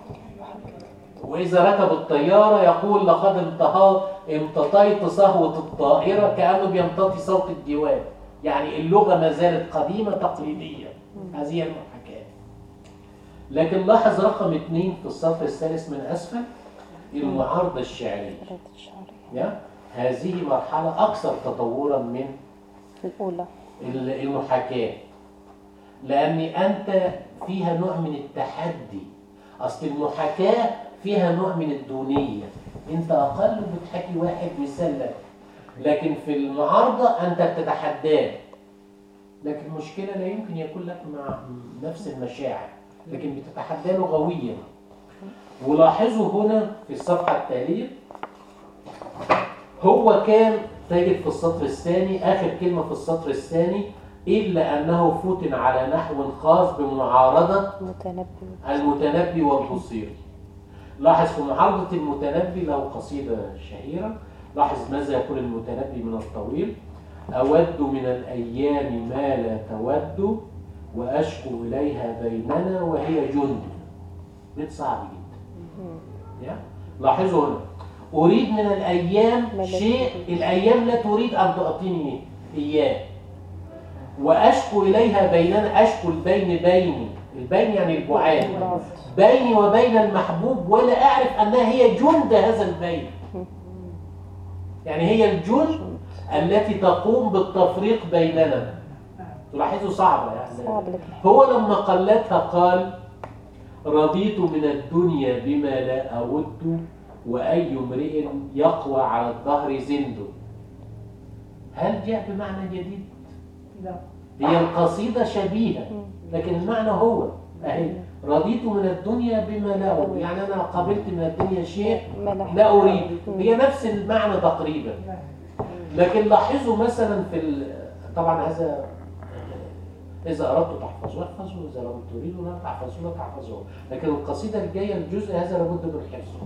واذا ركب الطيارة يقول لقد انتهى امتطيت صهوة الطائرة، كأنه بيمتطي صوت الجواب، يعني اللغة ما زالت قديمة تقليدية. هذه المحاكاة. لكن لاحظ رقم اثنين في السطر الثالث من أسفل، المعارضة الشعرية. يا هذه مرحلة أكثر تطورا من الأولى المحاكاة، لأن أنت فيها نوع من التحدي. أصل المحاكاة فيها نوع من الدونية، أنت أقل بتحكي واحد بيسلك، لكن في المعارضة أنت بتتحداه. لكن المشكلة لا يمكن يكون لك مع نفس المشاعر، لكن بتتحداه لغويا. ولاحظوا هنا في الصفحة التالية، هو كان تجد في السطر الثاني آخر كلمة في السطر الثاني، إلا أنه فوتن على نحو خاص بمعارضة المتنبي والبصيري. لاحظ في معارضة المتنبي له قصيدة شهيرة، لاحظ ماذا يقول المتنبي من الطويل: أود من الأيام ما لا تود، وأشكو إليها بيننا وهي جند. بيت صعب جدا. لاحظوا هنا، أريد من الأيام شيء الأيام لا تريد أن تعطيني إياه، وأشكو إليها بيننا. أشكو البين بيني، البين يعني البعاد، بيني وبين المحبوب، ولا أعرف أنها هي جند هذا البين. يعني هي الجند التي تقوم بالتفريق بيننا. تلاحظوا صعبة يعني. هو لما قلتها قال: رضيت من الدنيا بما لا أود، وأي امرئ يقوى على الظهر زند. هل جاء بمعنى جديد؟ لا. هي القصيدة شبيهة، لكن المعنى هو أهي: رضيت من الدنيا بما لا أود، يعني أنا قبلت من الدنيا شيء لا أريد. هي نفس المعنى تقريبا. لكن لاحظوا مثلا في ال... طبعا هذا إذا أردت تحفظوه احفظوه، إذا لم تريدوا لا تحفظوه لا تحفظوه. لكن القصيدة الجاية الجزء هذا لابد من حفظه،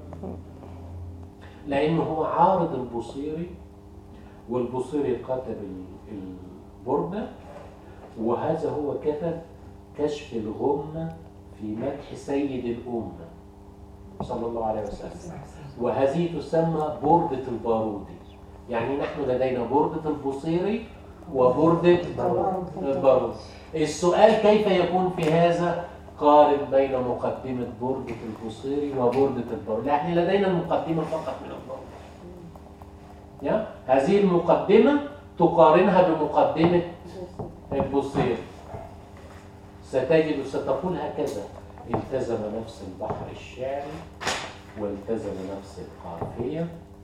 لأنه هو عارض البصيري، والبصيري كتب البردة، وهذا هو كتب كشف الغمة في مدح سيد الأمة صلى الله عليه وسلم، وهذه تسمى بردة البارودي. يعني نحن لدينا بردة البصيري وبردة البارودي. السؤال كيف يكون في هذا؟ قارن بين مقدمة بردة البصيري وبردة البارودي. نحن لدينا المقدمة فقط من البارودي. يا هذه المقدمة تقارنها بمقدمة البصيري، ستجد ستقول هكذا: التزم نفس البحر الشعري، والتزم نفس القافية،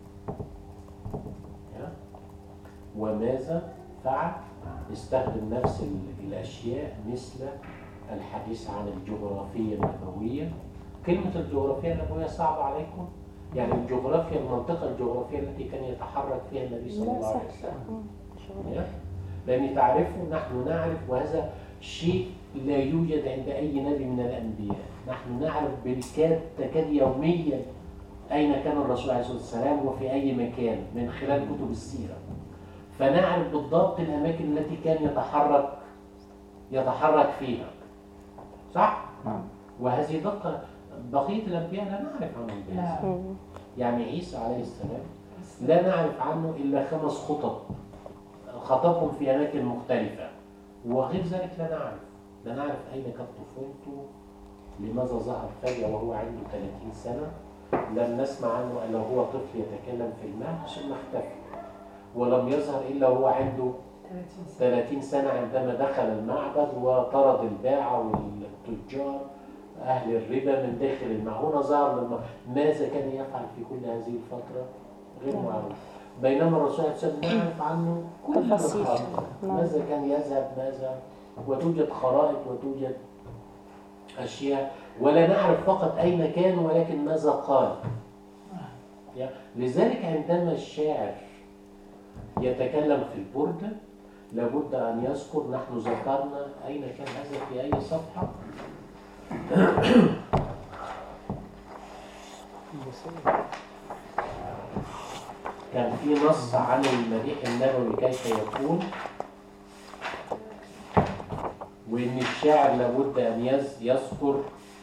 وماذا فعل؟ استخدم نفس الأشياء، مثل الحديث عن الجغرافية النبوية. كلمة الجغرافية النبوية صعبة عليكم؟ يعني الجغرافيا، المنطقة الجغرافية التي كان يتحرك فيها النبي صلى الله عليه وسلم. لأن تعرفوا نحن نعرف، وهذا شيء لا يوجد عند أي نبي من الأنبياء، نحن نعرف بالكاد تكاد يوميا أين كان الرسول عليه الصلاة والسلام وفي أي مكان من خلال كتب السيرة، فنعرف بالضبط الأماكن التي كان يتحرك يتحرك فيها. صح؟ وهذه دقة بقية الأنبياء لا نعرف عنهم بهذا. يعني عيسى عليه السلام لا نعرف عنه إلا خمس خطب خطبهم في أماكن مختلفة، وغير ذلك لا نعرف لا نعرف أين كانت طفولته، لماذا ظهر فجأة وهو عنده ثلاثين سنة، لم نسمع عنه إلا هو طفل يتكلم في المهد ثم اختفى، ولم يظهر إلا هو عنده ثلاثين سنة عندما دخل المعبد وطرد الباعة والتجار أهل الربا من داخل المعونة. ظهر لما ماذا كان يفعل في كل هذه الفترة غير معروف، بينما الرسول صلى الله عليه وسلم نعرف عنه كل تفاصيل. ماذا كان يذهب ماذا، وتوجد خرائط وتوجد أشياء، ولا نعرف فقط أين كان ولكن ماذا قال. لذلك عندما الشاعر يتكلم في البردة لابد أن يذكر، نحن ذكرنا أين كان هذا في أي صفحة. كان في نص عن المديح النبوي كيف يكون، وإن الشاعر لابد أن يذكر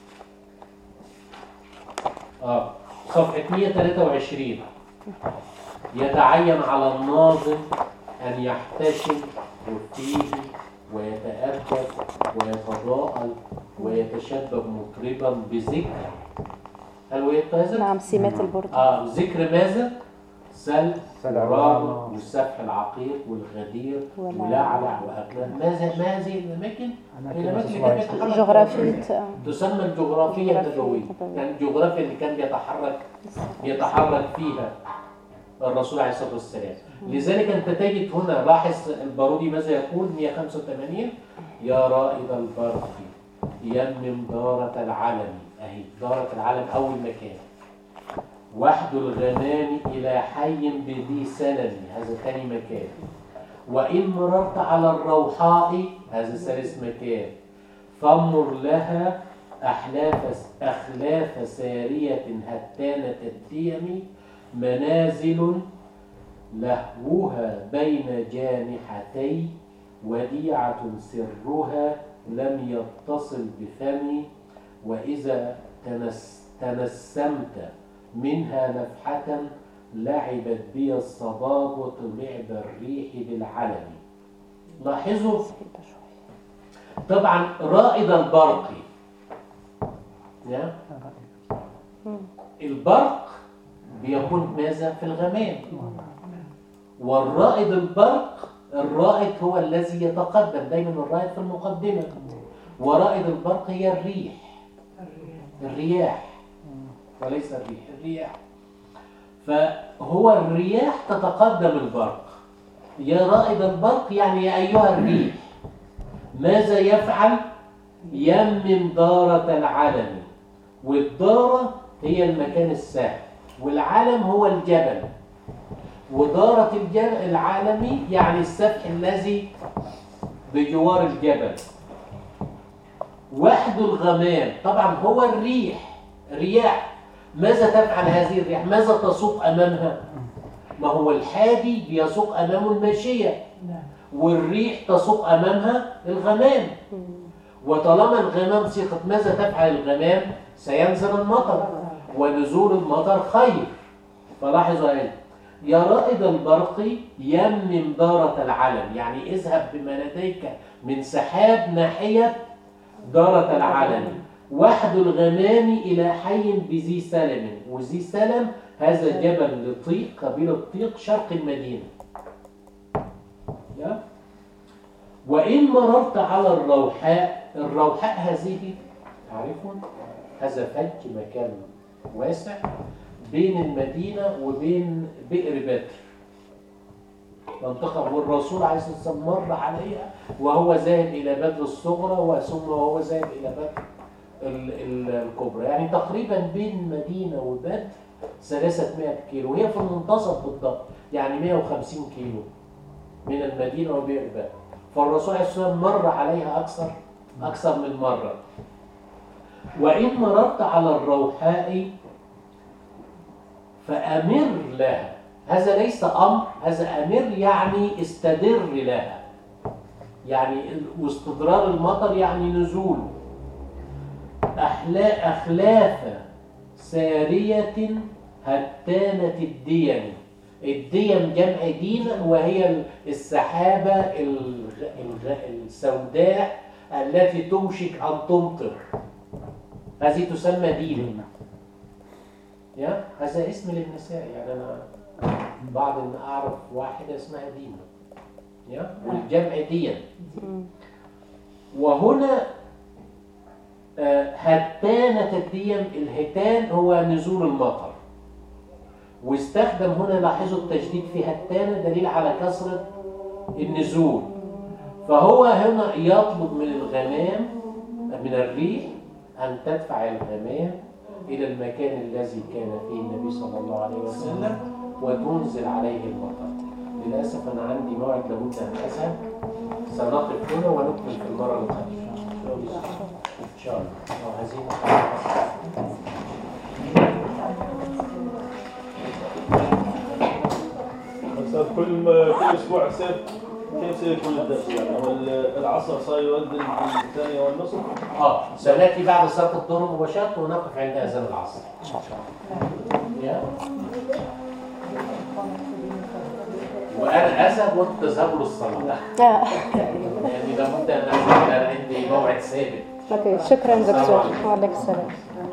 آه صفحة مئة وثلاثة وعشرين. يتعين على الناظم أن يحتشم فيه ويتأدب ويتضاءل ويتشبب مطربا بذكر. هل ويتهزم؟ نعم، سمات البرد. آه ذكر ماذا؟ سل سلع ورابع والسفح العقيق والغدير ولعلع وهكذا. ماذا ما هذه الأماكن؟ الأماكن اللي كانت بتتحرك جغرافية تسمى الجغرافية النبوية، يعني الجغرافيا اللي كان بيتحرك بيتحرك فيها الرسول عليه الصلاة والسلام. لذلك أنت تجد هنا، لاحظ البارودي ماذا يقول مئة وخمسة وثمانين: يا رائد البرق يمم دارة العلم. أهي دارة العلم أول مكان. وحد الغمام إلى حي بذي سلم، هذا ثاني مكان. وإن مررت على الروحاء، هذا ثالث مكان. فمر لها أحلاف أخلاف سارية هتانة الديم، منازل لهوها بين جانحتي، وديعة سرها لم يتصل بفمي، وإذا تنس تنسمت منها نفحة لعبت بي الصبابة لعب الريح بالعلم. لاحظوا طبعا رائد البرق، البرق بيكون ماذا في الغمام، والرائد البرق الرائد هو الذي يتقدم دايما، الرائد في المقدمة، ورائد البرق هي الريح الرياح وليس الريح الرياح. فهو الرياح تتقدم البرق. يا رائد البرق يعني يا أيها الريح ماذا يفعل؟ يمم دارة العلم، والدارة هي المكان السهل، والعلم هو الجبل، ودارة الجبل العالمي يعني السفح الذي بجوار الجبل. وحد الغمام طبعا هو الريح رياح. ماذا تفعل هذه الرياح؟ ماذا تسوق أمامها؟ ما هو الحادي بيسوق أمامه الماشية، والريح تسوق أمامها الغمام. وطالما الغمام سيقت، ماذا تفعل الغمام؟ سينزل المطر، ونزول المطر خير. فلاحظوا ايه؟ يا رائد البرق يمم دارة العلم، يعني اذهب بما لديك من سحاب ناحية دارة العلم. وحد الغمام إلى حي بذي سلم، وذي سلم هذا جبل لطيق، قبيلة طيق شرق المدينة. وإن مررت على الروحاء، الروحاء هذه تعرفون هذا فج مكان واسع بين المدينة وبين بئر بدر، منطقة، والرسول عليه الصلاة والسلام مر عليها وهو ذاهب إلى بدر الصغرى، وثم وهو ذاهب إلى بدر الكبرى، يعني تقريبا بين المدينة وبدر ثلاثمائة كيلو، وهي في المنتصف بالضبط، يعني مئة وخمسين كيلو من المدينة وبئر بدر. فالرسول عليه الصلاة والسلام مر عليها أكثر أكثر من مرة. وإن مررت على الروحاء فأمر لها، هذا ليس أمر، هذا أمر يعني استدر لها، يعني واستدرار المطر يعني نزول. أحلا أخلاف سارية هتانة الديم، الديم جمع دينا، وهي السحابة السوداء التي توشك أن تمطر، هذه تسمى دينا. يا هذا اسم للنساء، يعني أنا بعض إن أعرف واحدة اسمها دينا، يا والجمع ديا. وهنا آه، هتانة الديم، الهتان هو نزول المطر، واستخدم هنا، لاحظوا التشديد في هتانة دليل على كثرة النزول. فهو هنا يطلب من الغمام، من الريح، أن تدفع الغمام إلى المكان الذي كان فيه النبي صلى الله عليه وسلم وتنزل عليه المطر. للأسف أنا عندي موعد لابد أن أذهب، سنقف هنا ونكمل في المرة القادمة إن شاء الله. لو عايزين أستاذ، كل كل أسبوع سير كيف سيكون الدرس؟ يعني هو العصر صار يؤذن في الثانية والنصف؟ آه سنأتي بعد صلاة الظهر مباشرة ونقف عند أذان العصر إن شاء الله. يا وأنا أذهب وأنت تذهبوا للصلاة. يعني لابد أن أذهب، أنا عندي موعد ثابت. اوكي، شكرا دكتور. وعليكم السلام.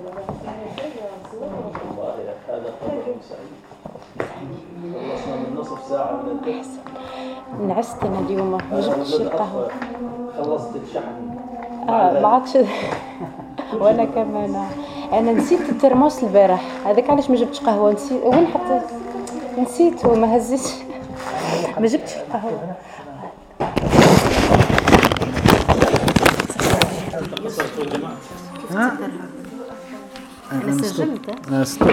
والله هذا خبر سعيد. خلصنا من نصف ساعة من الدرس. نعست انا اليوم، ما جبتش القهوة. خلصت الشحن. اه ما عادش. وانا كمان انا نسيت الترموس البارح، هذاك علاش ما جبتش قهوة. نسيت وين حطيت، نسيت وما هزيتش. ما جبتش القهوة. ها؟ انا سجلت.